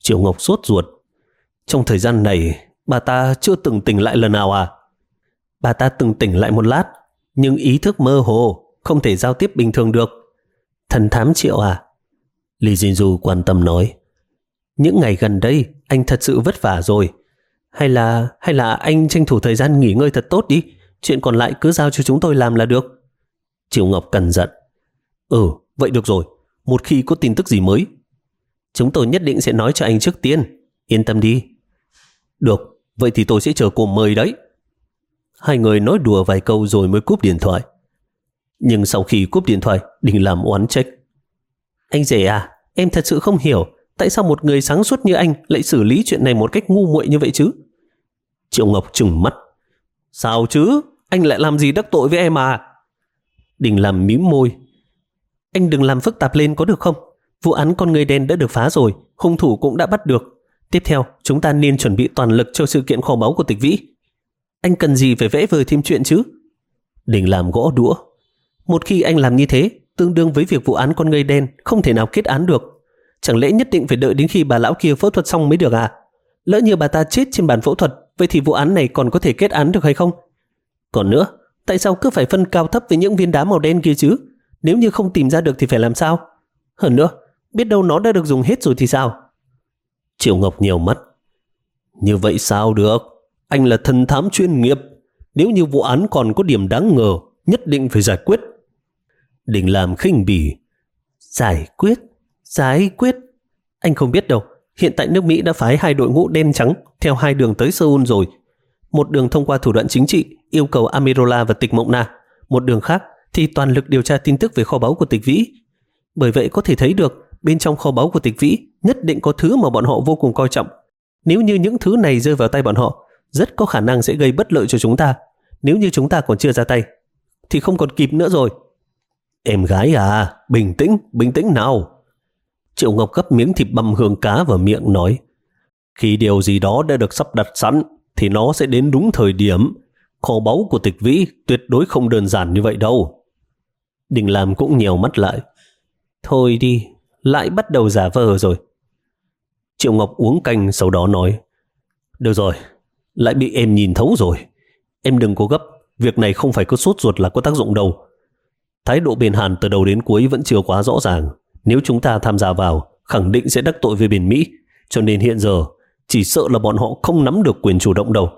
Triệu Ngọc sốt ruột. Trong thời gian này, bà ta chưa từng tỉnh lại lần nào à? Bà ta từng tỉnh lại một lát, nhưng ý thức mơ hồ, không thể giao tiếp bình thường được. Thần thám Triệu à? Lý Jinju quan tâm nói. Những ngày gần đây, anh thật sự vất vả rồi. Hay là, hay là anh tranh thủ thời gian nghỉ ngơi thật tốt đi. Chuyện còn lại cứ giao cho chúng tôi làm là được. Triệu Ngọc cằn giận. Ừ, vậy được rồi. Một khi có tin tức gì mới, chúng tôi nhất định sẽ nói cho anh trước tiên. Yên tâm đi. Được, vậy thì tôi sẽ chờ cô mời đấy. Hai người nói đùa vài câu rồi mới cúp điện thoại. Nhưng sau khi cúp điện thoại, Đình Làm oán trách. Anh rể à, em thật sự không hiểu tại sao một người sáng suốt như anh lại xử lý chuyện này một cách ngu muội như vậy chứ? Triệu Ngọc trừng mắt. Sao chứ? Anh lại làm gì đắc tội với em à? Đình Làm mím môi. Anh đừng làm phức tạp lên có được không? Vụ án con người đen đã được phá rồi, hung thủ cũng đã bắt được. Tiếp theo, chúng ta nên chuẩn bị toàn lực cho sự kiện kho báu của Tịch Vĩ. Anh cần gì phải vẽ vời thêm chuyện chứ? Đình Làm gõ đũa. Một khi anh làm như thế, tương đương với việc vụ án con người đen không thể nào kết án được. Chẳng lẽ nhất định phải đợi đến khi bà lão kia phẫu thuật xong mới được à? Lỡ như bà ta chết trên bàn phẫu thuật, vậy thì vụ án này còn có thể kết án được hay không? Còn nữa, tại sao cứ phải phân cao thấp với những viên đá màu đen kia chứ? Nếu như không tìm ra được thì phải làm sao? Hơn nữa, biết đâu nó đã được dùng hết rồi thì sao? Triệu Ngọc nhèo mắt. Như vậy sao được? Anh là thần thám chuyên nghiệp. Nếu như vụ án còn có điểm đáng ngờ, nhất định phải giải quyết. Đình Làm khinh bỉ. Giải quyết? Giải quyết? Anh không biết đâu. Hiện tại nước Mỹ đã phái hai đội ngũ đen trắng theo hai đường tới Seoul rồi. Một đường thông qua thủ đoạn chính trị, yêu cầu Amirola và Tịch Mộng Na. Một đường khác thì toàn lực điều tra tin tức về kho báu của Tịch Vĩ. Bởi vậy có thể thấy được bên trong kho báu của Tịch Vĩ nhất định có thứ mà bọn họ vô cùng coi trọng. Nếu như những thứ này rơi vào tay bọn họ, rất có khả năng sẽ gây bất lợi cho chúng ta. Nếu như chúng ta còn chưa ra tay thì không còn kịp nữa rồi. Em gái à, bình tĩnh, bình tĩnh nào. Triệu Ngọc gấp miếng thịt băm hương cá vào miệng nói. Khi điều gì đó đã được sắp đặt sẵn thì nó sẽ đến đúng thời điểm. Kho báu của Tịch Vĩ tuyệt đối không đơn giản như vậy đâu. Đình Làm cũng nhèo mắt lại. Thôi đi, lại bắt đầu giả vờ rồi. Triệu Ngọc uống canh sau đó nói. Được rồi, lại bị em nhìn thấu rồi. Em đừng có gấp, việc này không phải cứ sốt ruột là có tác dụng đâu. Thái độ bên Hàn từ đầu đến cuối vẫn chưa quá rõ ràng. Nếu chúng ta tham gia vào, khẳng định sẽ đắc tội với bên Mỹ. Cho nên hiện giờ, chỉ sợ là bọn họ không nắm được quyền chủ động đâu.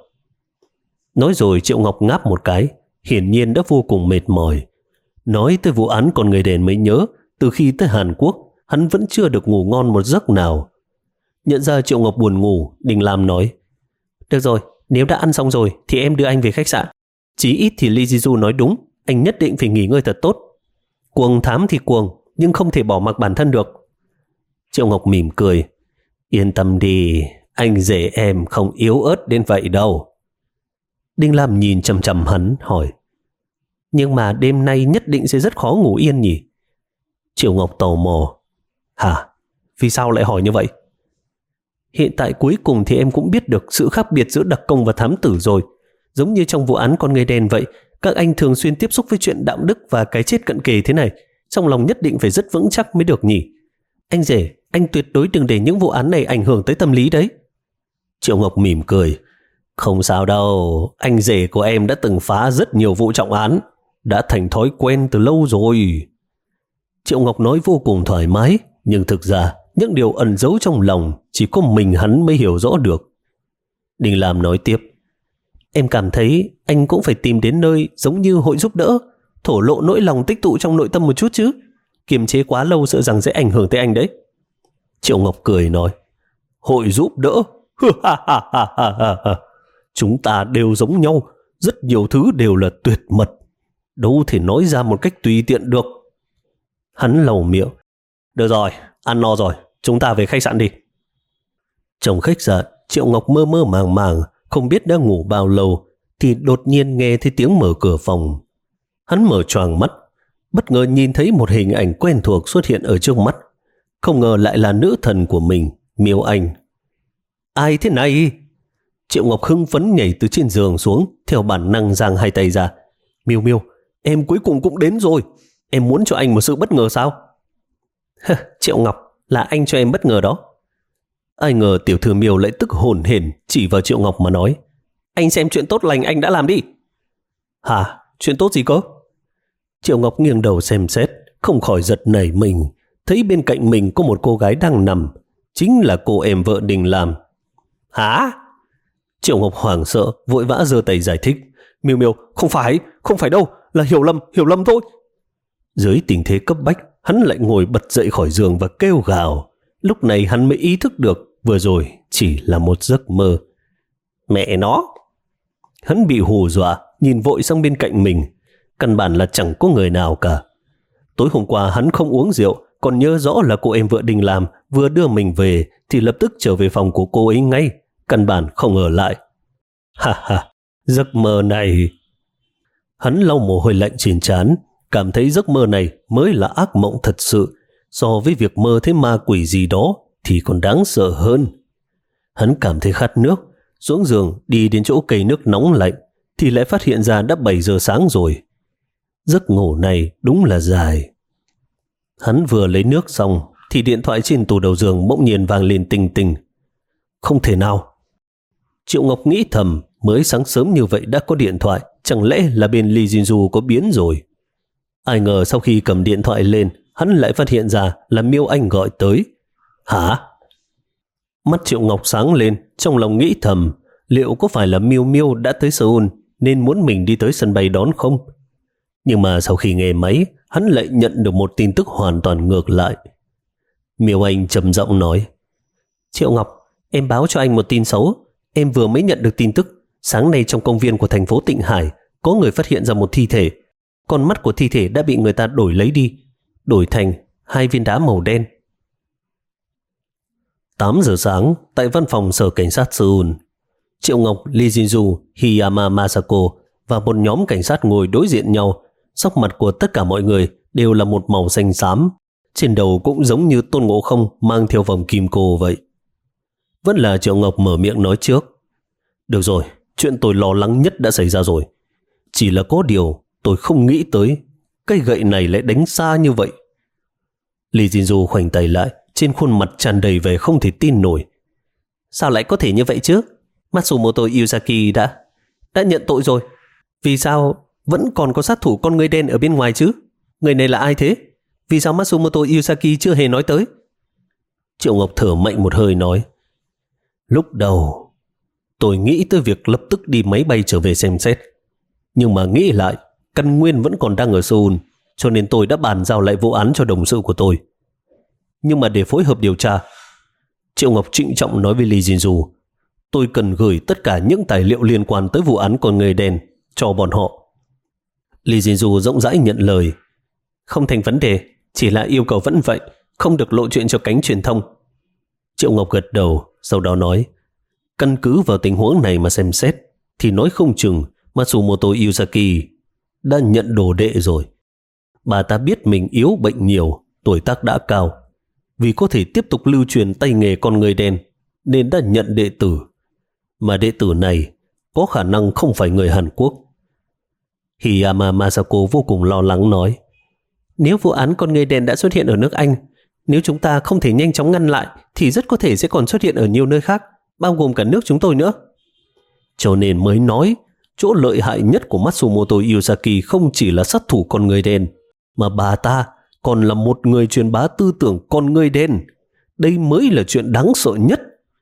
Nói rồi Triệu Ngọc ngáp một cái, hiển nhiên đã vô cùng mệt mỏi. Nói tới vụ án con người đèn mới nhớ, từ khi tới Hàn Quốc, hắn vẫn chưa được ngủ ngon một giấc nào. Nhận ra Triệu Ngọc buồn ngủ, Đình Làm nói. Được rồi, nếu đã ăn xong rồi thì em đưa anh về khách sạn. Chí ít thì Lee Ji-ju nói đúng, anh nhất định phải nghỉ ngơi thật tốt. Cuồng thám thì cuồng, nhưng không thể bỏ mặc bản thân được. Triệu Ngọc mỉm cười. Yên tâm đi, anh rể em không yếu ớt đến vậy đâu. Đinh Lam nhìn chằm chằm hắn hỏi. Nhưng mà đêm nay nhất định sẽ rất khó ngủ yên nhỉ? Triệu Ngọc tò mò. Hả? Vì sao lại hỏi như vậy? Hiện tại cuối cùng thì em cũng biết được sự khác biệt giữa đặc công và thám tử rồi. Giống như trong vụ án con người đen vậy, các anh thường xuyên tiếp xúc với chuyện đạo đức và cái chết cận kề thế này, trong lòng nhất định phải rất vững chắc mới được nhỉ. Anh rể, anh tuyệt đối đừng để những vụ án này ảnh hưởng tới tâm lý đấy. Triệu Ngọc mỉm cười. Không sao đâu, anh rể của em đã từng phá rất nhiều vụ trọng án, đã thành thói quen từ lâu rồi. Triệu Ngọc nói vô cùng thoải mái, nhưng thực ra những điều ẩn giấu trong lòng chỉ có mình hắn mới hiểu rõ được. Đình Lam nói tiếp. Em cảm thấy anh cũng phải tìm đến nơi giống như hội giúp đỡ, thổ lộ nỗi lòng tích tụ trong nội tâm một chút chứ. Kiềm chế quá lâu sợ rằng sẽ ảnh hưởng tới anh đấy. Triệu Ngọc cười nói. Hội giúp đỡ? Chúng ta đều giống nhau, rất nhiều thứ đều là tuyệt mật, đâu thể nói ra một cách tùy tiện được. Hắn lầu miệng. Được rồi, ăn no rồi, chúng ta về khách sạn đi. Trong khách sạn, Triệu Ngọc mơ mơ màng màng, không biết đã ngủ bao lâu, thì đột nhiên nghe thấy tiếng mở cửa phòng. Hắn mở choàng mắt, bất ngờ nhìn thấy một hình ảnh quen thuộc xuất hiện ở trước mắt. Không ngờ lại là nữ thần của mình, Miêu Anh. Ai thế này? Triệu Ngọc hưng phấn nhảy từ trên giường xuống, theo bản năng giang hai tay ra. Miêu Miêu, em cuối cùng cũng đến rồi. Em muốn cho anh một sự bất ngờ sao? Triệu Ngọc, là anh cho em bất ngờ đó. Ai ngờ tiểu thư Miêu lại tức hổn hển chỉ vào Triệu Ngọc mà nói: Anh xem chuyện tốt lành anh đã làm đi. Hả? Chuyện tốt gì cơ? Triệu Ngọc nghiêng đầu xem xét, không khỏi giật nảy mình, thấy bên cạnh mình có một cô gái đang nằm, chính là cô em vợ Đình Lam. Hả? Triệu Ngọc hoảng sợ, vội vã giơ tay giải thích: Miêu Miêu, không phải, không phải đâu, là hiểu lầm, hiểu lầm thôi. Dưới tình thế cấp bách, hắn lại ngồi bật dậy khỏi giường và kêu gào. Lúc này hắn mới ý thức được vừa rồi chỉ là một giấc mơ. Mẹ nó! Hắn bị hù dọa, nhìn vội sang bên cạnh mình. Căn bản là chẳng có người nào cả. Tối hôm qua hắn không uống rượu, còn nhớ rõ là cô em vợ Đình Lam vừa đưa mình về thì lập tức trở về phòng của cô ấy ngay, căn bản không ở lại. Ha ha, giấc mơ này... Hắn lau mồ hôi lạnh trên trán, cảm thấy giấc mơ này mới là ác mộng thật sự. So với việc mơ thấy ma quỷ gì đó thì còn đáng sợ hơn. Hắn cảm thấy khát nước, xuống giường đi đến chỗ cây nước nóng lạnh thì lại phát hiện ra đã bảy giờ sáng rồi. Giấc ngủ này đúng là dài. Hắn vừa lấy nước xong thì điện thoại trên tủ đầu giường bỗng nhiên vang lên tinh tinh. Không thể nào. Triệu Ngọc nghĩ thầm, mới sáng sớm như vậy đã có điện thoại, chẳng lẽ là bên Lee Jinju có biến rồi. Ai ngờ sau khi cầm điện thoại lên, hắn lại phát hiện ra là Miêu Anh gọi tới. Hả? Mắt Triệu Ngọc sáng lên, trong lòng nghĩ thầm, liệu có phải là Miêu Miêu đã tới Seoul nên muốn mình đi tới sân bay đón không? Nhưng mà sau khi nghe máy, hắn lại nhận được một tin tức hoàn toàn ngược lại. Miêu Anh trầm giọng nói: Triệu Ngọc, em báo cho anh một tin xấu. Em vừa mới nhận được tin tức, sáng nay trong công viên của thành phố Tịnh Hải có người phát hiện ra một thi thể. Con mắt của thi thể đã bị người ta đổi lấy đi, đổi thành hai viên đá màu đen. tám giờ sáng, tại văn phòng sở cảnh sát Seoul, Triệu Ngọc, Lee Jinju, Hiyama Masako và một nhóm cảnh sát ngồi đối diện nhau. Sắc mặt của tất cả mọi người đều là một màu xanh xám, trên đầu cũng giống như Tôn Ngộ Không mang theo vòng kim cô vậy. Vẫn là Triệu Ngọc mở miệng nói trước. Được rồi, chuyện tôi lo lắng nhất đã xảy ra rồi. Chỉ là có điều tôi không nghĩ tới cây gậy này lại đánh xa như vậy. Lee Jinju khoanh tay lại, trên khuôn mặt tràn đầy vẻ không thể tin nổi. Sao lại có thể như vậy chứ? Matsumoto Yuzaki đã đã nhận tội rồi. Vì sao vẫn còn có sát thủ con người đen ở bên ngoài chứ? Người này là ai thế? Vì sao Matsumoto Yuzaki chưa hề nói tới? Triệu Ngọc thở mạnh một hơi nói: Lúc đầu tôi nghĩ tới việc lập tức đi máy bay trở về xem xét, nhưng mà nghĩ lại căn nguyên vẫn còn đang ở Seoul, cho nên tôi đã bàn giao lại vụ án cho đồng sự của tôi. Nhưng mà để phối hợp điều tra, Triệu Ngọc trịnh trọng nói với Lee Jinju, tôi cần gửi tất cả những tài liệu liên quan tới vụ án con người đen cho bọn họ. Lee Jinju rộng rãi nhận lời. Không thành vấn đề, chỉ là yêu cầu vẫn vậy, không được lộ chuyện cho cánh truyền thông. Triệu Ngọc gật đầu, sau đó nói: căn cứ vào tình huống này mà xem xét, thì nói không chừng Matsumoto Yuzaki đã nhận đồ đệ rồi. Bà ta biết mình yếu bệnh nhiều, tuổi tác đã cao, vì có thể tiếp tục lưu truyền tay nghề con người đen nên đã nhận đệ tử. Mà đệ tử này có khả năng không phải người Hàn Quốc. Hiyama Masako vô cùng lo lắng nói: nếu vụ án con người đen đã xuất hiện ở nước Anh, nếu chúng ta không thể nhanh chóng ngăn lại thì rất có thể sẽ còn xuất hiện ở nhiều nơi khác, bao gồm cả nước chúng tôi nữa. Cho nên mới nói chỗ lợi hại nhất của Matsumoto Yuzaki không chỉ là sát thủ con người đen, mà bà ta còn là một người truyền bá tư tưởng con người đen. Đây mới là chuyện đáng sợ nhất.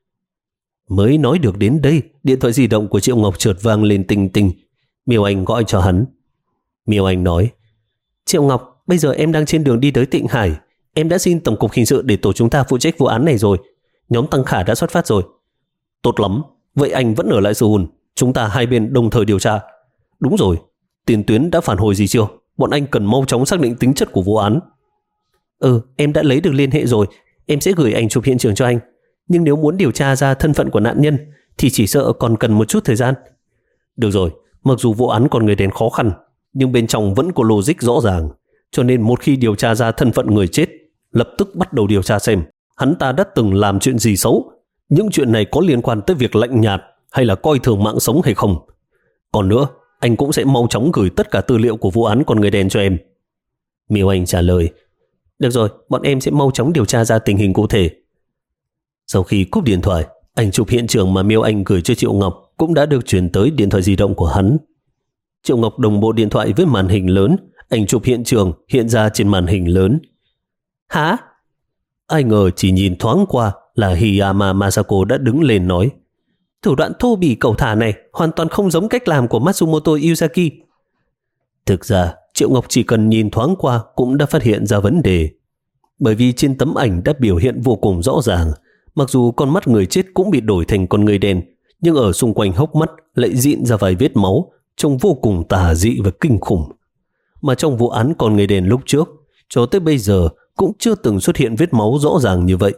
Mới nói được đến đây, điện thoại di động của Triệu Ngọc chợt vang lên tinh tinh. Miêu Anh gọi cho hắn. Miêu Anh nói: Triệu Ngọc, bây giờ em đang trên đường đi tới Tịnh Hải. Em đã xin Tổng cục Hình sự để tổ chúng ta phụ trách vụ án này rồi. Nhóm Tăng Khả đã xuất phát rồi. Tốt lắm, vậy anh vẫn ở lại Seoul. Chúng ta hai bên đồng thời điều tra. Đúng rồi, tiền tuyến đã phản hồi gì chưa? Bọn anh cần mau chóng xác định tính chất của vụ án. Ừ, em đã lấy được liên hệ rồi. Em sẽ gửi ảnh chụp hiện trường cho anh. Nhưng nếu muốn điều tra ra thân phận của nạn nhân thì chỉ sợ còn cần một chút thời gian. Được rồi, mặc dù vụ án con người đen khó khăn, nhưng bên trong vẫn có logic rõ ràng. Cho nên một khi điều tra ra thân phận người chết, lập tức bắt đầu điều tra xem hắn ta đã từng làm chuyện gì xấu. Những chuyện này có liên quan tới việc lạnh nhạt hay là coi thường mạng sống hay không. Còn nữa, anh cũng sẽ mau chóng gửi tất cả tư liệu của vụ án con người đen cho em. Miêu Anh trả lời: Được rồi, bọn em sẽ mau chóng điều tra ra tình hình cụ thể. Sau khi cúp điện thoại, ảnh chụp hiện trường mà Miêu Anh gửi cho Triệu Ngọc cũng đã được truyền tới điện thoại di động của hắn. Triệu Ngọc đồng bộ điện thoại với màn hình lớn, ảnh chụp hiện trường hiện ra trên màn hình lớn. Hả? Ai ngờ chỉ nhìn thoáng qua là Hiyama Masako đã đứng lên nói: thủ đoạn thô bỉ cẩu thả này hoàn toàn không giống cách làm của Matsumoto Yuzaki. Thực ra, Triệu Ngọc chỉ cần nhìn thoáng qua cũng đã phát hiện ra vấn đề. Bởi vì trên tấm ảnh đã biểu hiện vô cùng rõ ràng, mặc dù con mắt người chết cũng bị đổi thành con người đen, nhưng ở xung quanh hốc mắt lại rịn ra vài vết máu, trông vô cùng tà dị và kinh khủng. Mà trong vụ án con người đen lúc trước, cho tới bây giờ cũng chưa từng xuất hiện vết máu rõ ràng như vậy.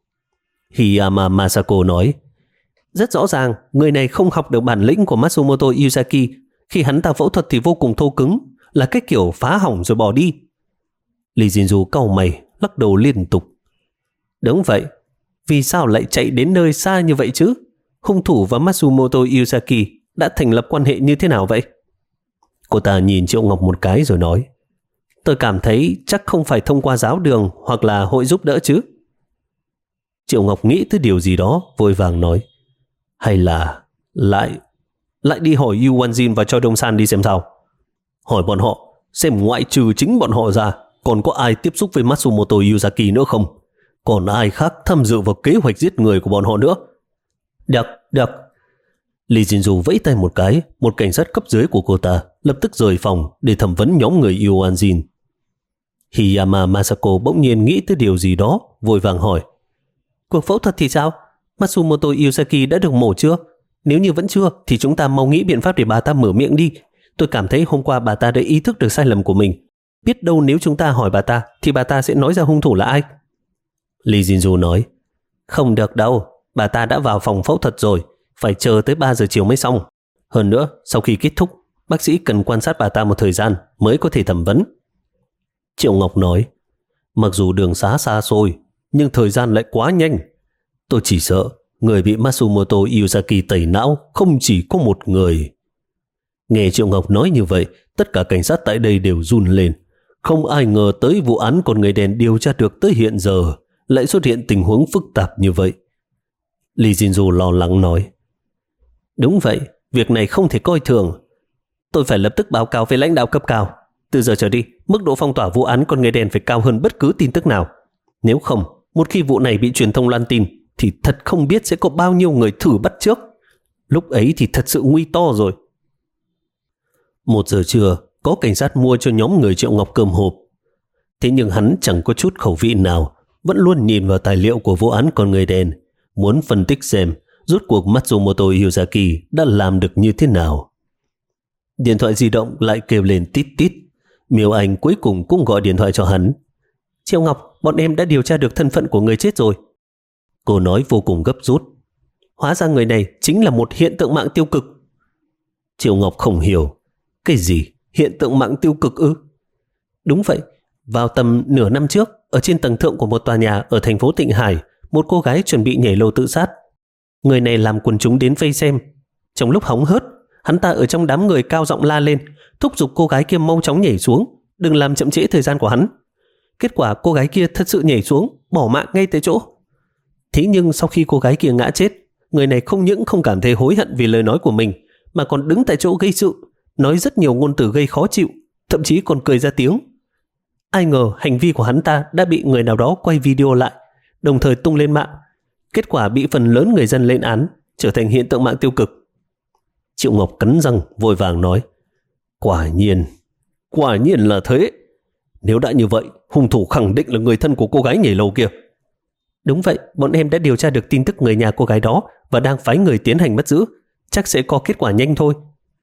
Hiyama Masako nói: rất rõ ràng, người này không học được bản lĩnh của Matsumoto Yuzaki. Khi hắn ta phẫu thuật thì vô cùng thô cứng, là cái kiểu phá hỏng rồi bỏ đi. Lee Jinju cau mày, lắc đầu liên tục. Đúng vậy, vì sao lại chạy đến nơi xa như vậy chứ? Hung thủ và Matsumoto Yuzaki đã thành lập quan hệ như thế nào vậy? Cô ta nhìn Triệu Ngọc một cái rồi nói: tôi cảm thấy chắc không phải thông qua giáo đường hoặc là hội giúp đỡ chứ. Triệu Ngọc nghĩ tới điều gì đó, vội vàng nói: hay là lại lại đi hỏi Yu Wanjin và Choi Dong-san đi xem sao. Hỏi bọn họ xem ngoại trừ chính bọn họ ra còn có ai tiếp xúc với Matsumoto Yuzaki nữa không, còn ai khác tham dự vào kế hoạch giết người của bọn họ nữa. Được, được. Lee Jinju vẫy tay một cái, một cảnh sát cấp dưới của cô ta lập tức rời phòng để thẩm vấn nhóm người Yu Wanjin. Hiyama Masako bỗng nhiên nghĩ tới điều gì đó, vội vàng hỏi: cuộc phẫu thuật thì sao? Matsumoto Yuzaki đã được mổ chưa? Nếu như vẫn chưa thì chúng ta mau nghĩ biện pháp để bà ta mở miệng đi. Tôi cảm thấy hôm qua bà ta đã ý thức được sai lầm của mình. Biết đâu nếu chúng ta hỏi bà ta thì bà ta sẽ nói ra hung thủ là ai. Lee Jinju nói: không được đâu, bà ta đã vào phòng phẫu thuật rồi, phải chờ tới ba giờ chiều mới xong. Hơn nữa, sau khi kết thúc, bác sĩ cần quan sát bà ta một thời gian mới có thể thẩm vấn. Triệu Ngọc nói: mặc dù đường xá xa xôi, nhưng thời gian lại quá nhanh. Tôi chỉ sợ người bị Matsumoto Yuzaki tẩy não không chỉ có một người. Nghe Triệu Ngọc nói như vậy, tất cả cảnh sát tại đây đều run lên. Không ai ngờ tới vụ án con người đen điều tra được tới hiện giờ lại xuất hiện tình huống phức tạp như vậy. Lee Jinju lo lắng nói: đúng vậy, việc này không thể coi thường. Tôi phải lập tức báo cáo với lãnh đạo cấp cao. Từ giờ trở đi, mức độ phong tỏa vụ án con người đen phải cao hơn bất cứ tin tức nào. Nếu không, một khi vụ này bị truyền thông loan tin thì thật không biết sẽ có bao nhiêu người thử bắt trước. Lúc ấy thì thật sự nguy to rồi. Một giờ trưa, có cảnh sát mua cho nhóm người Triệu Ngọc cơm hộp. Thế nhưng hắn chẳng có chút khẩu vị nào, vẫn luôn nhìn vào tài liệu của vụ án con người đen, muốn phân tích xem rốt cuộc Matsumoto Yuzaki đã làm được như thế nào. Điện thoại di động lại kêu lên tít tít. Miêu Anh cuối cùng cũng gọi điện thoại cho hắn. Triệu Ngọc, bọn em đã điều tra được thân phận của người chết rồi. Cô nói vô cùng gấp rút. Hóa ra người này chính là một hiện tượng mạng tiêu cực. Triệu Ngọc không hiểu. Cái gì? Hiện tượng mạng tiêu cực ư? Đúng vậy. Vào tầm nửa năm trước, ở trên tầng thượng của một tòa nhà ở thành phố Tịnh Hải, một cô gái chuẩn bị nhảy lầu tự sát. Người này làm quần chúng đến vây xem. Trong lúc hóng hớt, hắn ta ở trong đám người cao giọng la lên, thúc giục cô gái kia mau chóng nhảy xuống, đừng làm chậm trễ thời gian của hắn. Kết quả cô gái kia thật sự nhảy xuống, bỏ mạng ngay tại chỗ. Thế nhưng sau khi cô gái kia ngã chết, người này không những không cảm thấy hối hận vì lời nói của mình, mà còn đứng tại chỗ gây sự, nói rất nhiều ngôn từ gây khó chịu, thậm chí còn cười ra tiếng. Ai ngờ hành vi của hắn ta đã bị người nào đó quay video lại, đồng thời tung lên mạng. Kết quả bị phần lớn người dân lên án, trở thành hiện tượng mạng tiêu cực. Triệu Ngọc cắn răng vội vàng nói: Quả nhiên, quả nhiên là thế. Nếu đã như vậy, hung thủ khẳng định là người thân của cô gái nhảy lầu kia. Đúng vậy, bọn em đã điều tra được tin tức người nhà cô gái đó và đang phái người tiến hành bắt giữ. Chắc sẽ có kết quả nhanh thôi.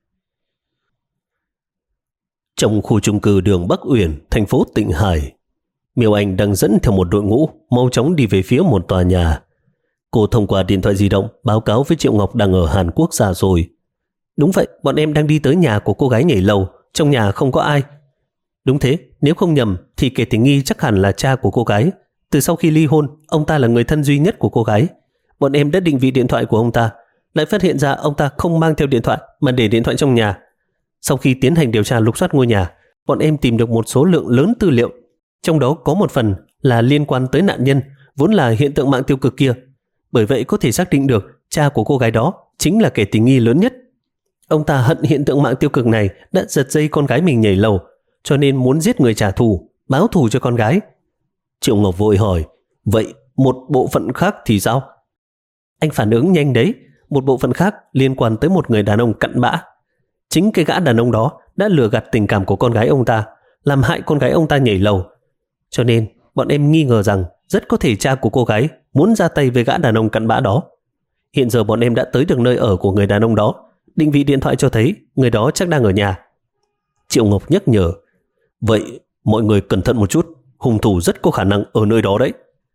Trong khu chung cư đường Bắc Uyển, thành phố Tịnh Hải, Miêu Anh đang dẫn theo một đội ngũ mau chóng đi về phía một tòa nhà. Cô thông qua điện thoại di động báo cáo với Triệu Ngọc đang ở Hàn Quốc xa rồi. Đúng vậy, bọn em đang đi tới nhà của cô gái nhảy lầu, trong nhà không có ai. Đúng thế, nếu không nhầm thì kẻ tình nghi chắc hẳn là cha của cô gái. Từ sau khi ly hôn, ông ta là người thân duy nhất của cô gái. Bọn em đã định vị điện thoại của ông ta, lại phát hiện ra ông ta không mang theo điện thoại mà để điện thoại trong nhà. Sau khi tiến hành điều tra lục soát ngôi nhà, bọn em tìm được một số lượng lớn tư liệu, trong đó có một phần là liên quan tới nạn nhân vốn là hiện tượng mạng tiêu cực kia. bởi vậy có thể xác định được cha của cô gái đó chính là kẻ tình nghi lớn nhất. Ông ta hận hiện tượng mạng tiêu cực này đã giật dây con gái mình nhảy lầu, cho nên muốn giết người trả thù, báo thù cho con gái. Triệu Ngọc vội hỏi, vậy một bộ phận khác thì sao? Anh phản ứng nhanh đấy, một bộ phận khác liên quan tới một người đàn ông cặn bã. Chính cái gã đàn ông đó đã lừa gạt tình cảm của con gái ông ta, làm hại con gái ông ta nhảy lầu. Cho nên bọn em nghi ngờ rằng rất có thể cha của cô gái muốn ra tay với gã đàn ông cặn bã đó. Hiện giờ bọn em đã tới được nơi ở của người đàn ông đó. Định vị điện thoại cho thấy người đó chắc đang ở nhà. Triệu Ngọc nhắc nhở, vậy mọi người cẩn thận một chút, hung thủ rất có khả năng ở nơi đó đấy.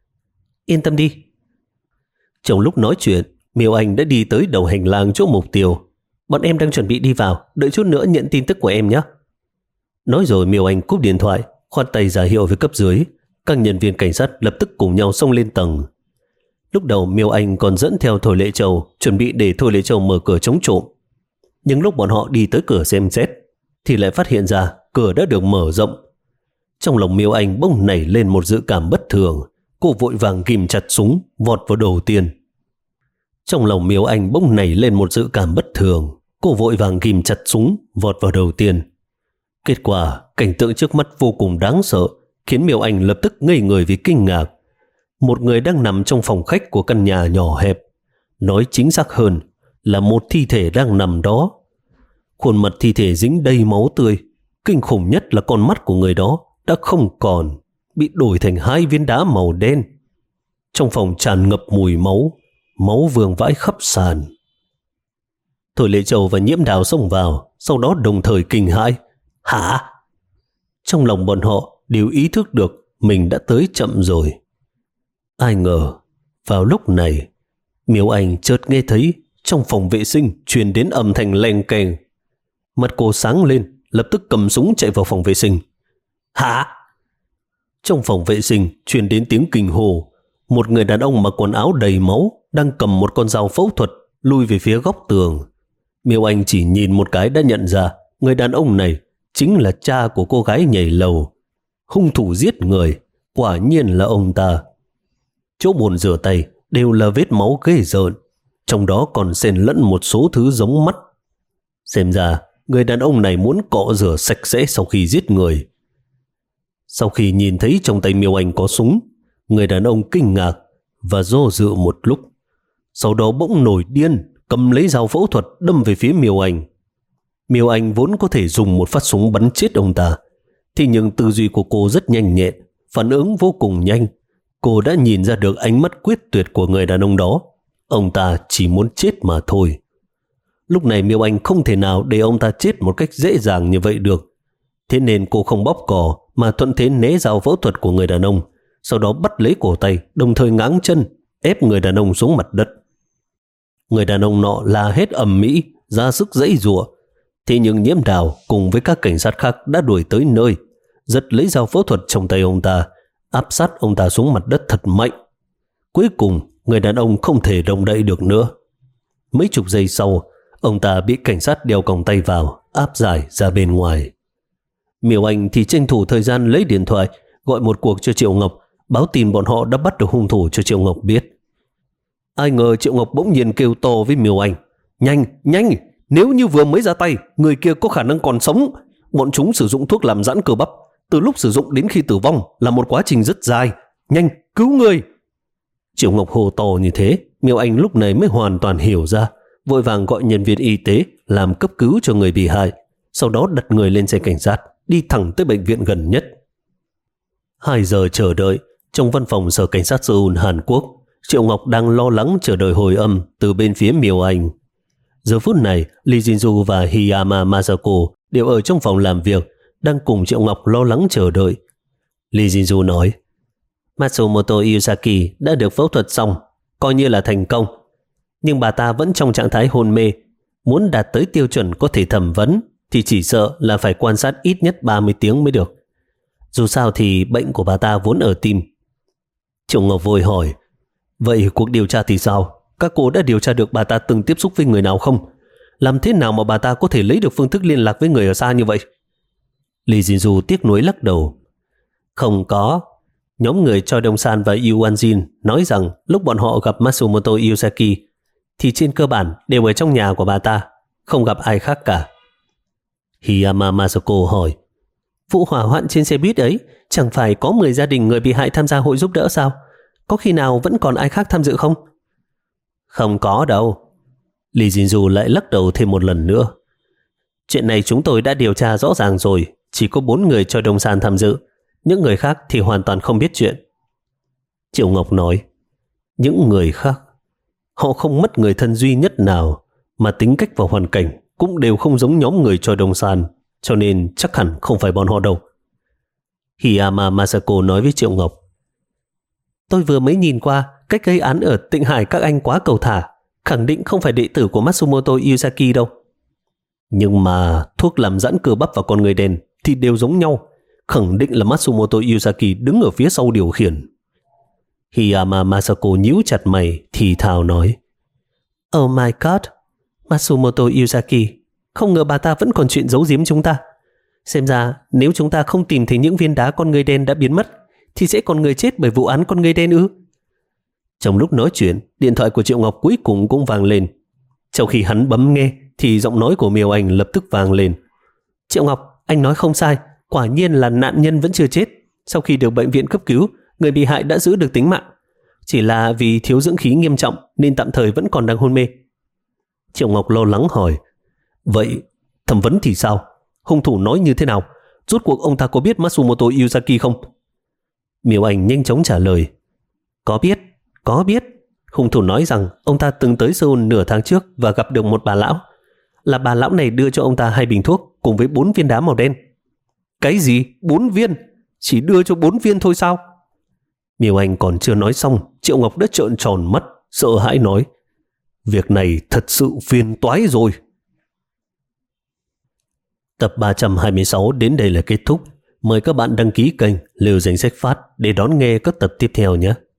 Yên tâm đi. Trong lúc nói chuyện, Miêu Anh đã đi tới đầu hành lang chỗ mục tiêu. Bọn em đang chuẩn bị đi vào, đợi chút nữa nhận tin tức của em nhé. Nói rồi Miêu Anh cúp điện thoại, khoát tay ra hiệu với cấp dưới. Các nhân viên cảnh sát lập tức cùng nhau xông lên tầng. Lúc đầu Miêu Anh còn dẫn theo Thôi Lệ Châu, chuẩn bị để Thôi Lệ Châu mở cửa chống trộm. Nhưng lúc bọn họ đi tới cửa xem xét, thì lại phát hiện ra cửa đã được mở rộng. Trong lòng Miêu Anh bỗng nảy lên một dự cảm bất thường. Cô vội vàng ghim chặt súng, vọt vào đầu tiên. Trong lòng Miêu Anh bỗng nảy lên một dự cảm bất thường. Cô vội vàng ghim chặt súng, vọt vào đầu tiên. Kết quả, cảnh tượng trước mắt vô cùng đáng sợ, khiến Miêu Anh lập tức ngây người vì kinh ngạc. Một người đang nằm trong phòng khách của căn nhà nhỏ hẹp. Nói chính xác hơn là một thi thể đang nằm đó. Khuôn mặt thi thể dính đầy máu tươi. Kinh khủng nhất là con mắt của người đó đã không còn, bị đổi thành hai viên đá màu đen. Trong phòng tràn ngập mùi máu, máu vương vãi khắp sàn. Thôi Lệ Châu và Nhiễm Đào xông vào, sau đó đồng thời kinh hãi. Hả? Trong lòng bọn họ đều ý thức được mình đã tới chậm rồi. Ai ngờ, vào lúc này, Miêu Anh chợt nghe thấy trong phòng vệ sinh truyền đến âm thanh leng keng. Mắt cô sáng lên, lập tức cầm súng chạy vào phòng vệ sinh. Hả? Trong phòng vệ sinh truyền đến tiếng kinh hô. Một người đàn ông mặc quần áo đầy máu đang cầm một con dao phẫu thuật lui về phía góc tường. Miêu Anh chỉ nhìn một cái đã nhận ra người đàn ông này chính là cha của cô gái nhảy lầu. Hung thủ giết người quả nhiên là ông ta. Chỗ bồn rửa tay đều là vết máu ghê rợn, trong đó còn xen lẫn một số thứ giống mắt. Xem ra người đàn ông này muốn cọ rửa sạch sẽ sau khi giết người. Sau khi nhìn thấy trong tay Miêu Anh có súng, người đàn ông kinh ngạc và do dự một lúc. Sau đó bỗng nổi điên, cầm lấy dao phẫu thuật đâm về phía Miêu Anh. Miêu Anh vốn có thể dùng một phát súng bắn chết ông ta, thế nhưng tư duy của cô rất nhanh nhẹn, phản ứng vô cùng nhanh. Cô đã nhìn ra được ánh mắt quyết tuyệt của người đàn ông đó. Ông ta chỉ muốn chết mà thôi. Lúc này Miêu Anh không thể nào để ông ta chết một cách dễ dàng như vậy được. Thế nên cô không bóp cò mà thuận thế né dao phẫu thuật của người đàn ông, sau đó bắt lấy cổ tay, đồng thời ngáng chân, ép người đàn ông xuống mặt đất. Người đàn ông nọ la hét ầm ĩ, ra sức giãy giụa. Thế nhưng Nhiễm Đào cùng với các cảnh sát khác đã đuổi tới nơi, giật lấy dao phẫu thuật trong tay ông ta, áp sát ông ta xuống mặt đất thật mạnh. Cuối cùng, người đàn ông không thể động đậy được nữa. Mấy chục giây sau, ông ta bị cảnh sát đeo còng tay vào, áp giải ra bên ngoài. Miêu Anh thì tranh thủ thời gian lấy điện thoại, gọi một cuộc cho Triệu Ngọc, báo tin bọn họ đã bắt được hung thủ cho Triệu Ngọc biết. Ai ngờ Triệu Ngọc bỗng nhiên kêu to với Miêu Anh. Nhanh, nhanh, nếu như vừa mới ra tay, người kia có khả năng còn sống. Bọn chúng sử dụng thuốc làm giãn cơ bắp, từ lúc sử dụng đến khi tử vong là một quá trình rất dài. Nhanh, cứu người. Triệu Ngọc hô to như thế, Miêu Anh lúc này mới hoàn toàn hiểu ra, vội vàng gọi nhân viên y tế làm cấp cứu cho người bị hại, sau đó đặt người lên xe cảnh sát, đi thẳng tới bệnh viện gần nhất. Hai giờ chờ đợi, trong văn phòng sở cảnh sát Seoul, Hàn Quốc, Triệu Ngọc đang lo lắng chờ đợi hồi âm từ bên phía Miêu Anh. Giờ phút này, Lee Jin-ju và Hiyama Masako đều ở trong phòng làm việc, đang cùng Triệu Ngọc lo lắng chờ đợi. Lee Jin-ju nói, Matsumoto Yusaki đã được phẫu thuật xong, coi như là thành công. Nhưng bà ta vẫn trong trạng thái hôn mê. Muốn đạt tới tiêu chuẩn có thể thẩm vấn thì chỉ sợ là phải quan sát ít nhất ba mươi tiếng mới được. Dù sao thì bệnh của bà ta vốn ở tim. Triệu Ngọc vội hỏi, vậy cuộc điều tra thì sao? Các cô đã điều tra được bà ta từng tiếp xúc với người nào không? Làm thế nào mà bà ta có thể lấy được phương thức liên lạc với người ở xa như vậy? Lee Jin-ju tiếc nuối lắc đầu. Không có. Nhóm người Choi Dong-san và Yu Wan-jin nói rằng lúc bọn họ gặp Matsumoto Yuzaki thì trên cơ bản đều ở trong nhà của bà ta, không gặp ai khác cả. Hiyama Masako hỏi, vụ hỏa hoạn trên xe buýt ấy chẳng phải có mười gia đình người bị hại tham gia hội giúp đỡ sao? Có khi nào vẫn còn ai khác tham dự không? Không có đâu. Lee Jin-ju lại lắc đầu thêm một lần nữa. Chuyện này chúng tôi đã điều tra rõ ràng rồi, chỉ có bốn người Choi Dong-san tham dự, những người khác thì hoàn toàn không biết chuyện. Triệu Ngọc nói, những người khác, họ không mất người thân duy nhất nào, mà tính cách và hoàn cảnh cũng đều không giống nhóm người Choi Dong-san, cho nên chắc hẳn không phải bọn họ đâu. Hiyama Masako nói với Triệu Ngọc, tôi vừa mới nhìn qua cách gây án ở Tịnh Hải các anh quá cầu thả, khẳng định không phải đệ tử của Matsumoto Yuzaki đâu. Nhưng mà thuốc làm giãn cơ bắp và con người đen thì đều giống nhau, khẳng định là Matsumoto Yuzaki đứng ở phía sau điều khiển. Hiyama Masako nhíu chặt mày thì thào nói, oh my god, Matsumoto Yuzaki, không ngờ bà ta vẫn còn chuyện giấu giếm chúng ta. Xem ra nếu chúng ta không tìm thấy những viên đá con người đen đã biến mất thì sẽ còn người chết bởi vụ án con người đen ư? Trong lúc nói chuyện, điện thoại của Triệu Ngọc cuối cùng cũng vang lên. Sau khi hắn bấm nghe thì giọng nói của Miêu Anh lập tức vang lên. Triệu Ngọc, anh nói không sai, quả nhiên là nạn nhân vẫn chưa chết. Sau khi được bệnh viện cấp cứu, người bị hại đã giữ được tính mạng. Chỉ là vì thiếu dưỡng khí nghiêm trọng nên tạm thời vẫn còn đang hôn mê. Triệu Ngọc lo lắng hỏi, vậy thẩm vấn thì sao? Hung thủ nói như thế nào? Rốt cuộc ông ta có biết Matsumoto Yuzaki không? Miêu Anh nhanh chóng trả lời, có biết, có biết. Hung thủ nói rằng ông ta từng tới Seoul nửa tháng trước và gặp được một bà lão. Là bà lão này đưa cho ông ta hai bình thuốc cùng với bốn viên đá màu đen. Cái gì? Bốn viên? Chỉ đưa cho bốn viên thôi sao? Miêu Anh còn chưa nói xong, Triệu Ngọc đã trợn tròn mắt, sợ hãi nói, việc này thật sự phiền toái rồi. Tập ba trăm hai mươi sáu đến đây là kết thúc. Mời các bạn đăng ký kênh Liều Danh Sách Phát để đón nghe các tập tiếp theo nhé.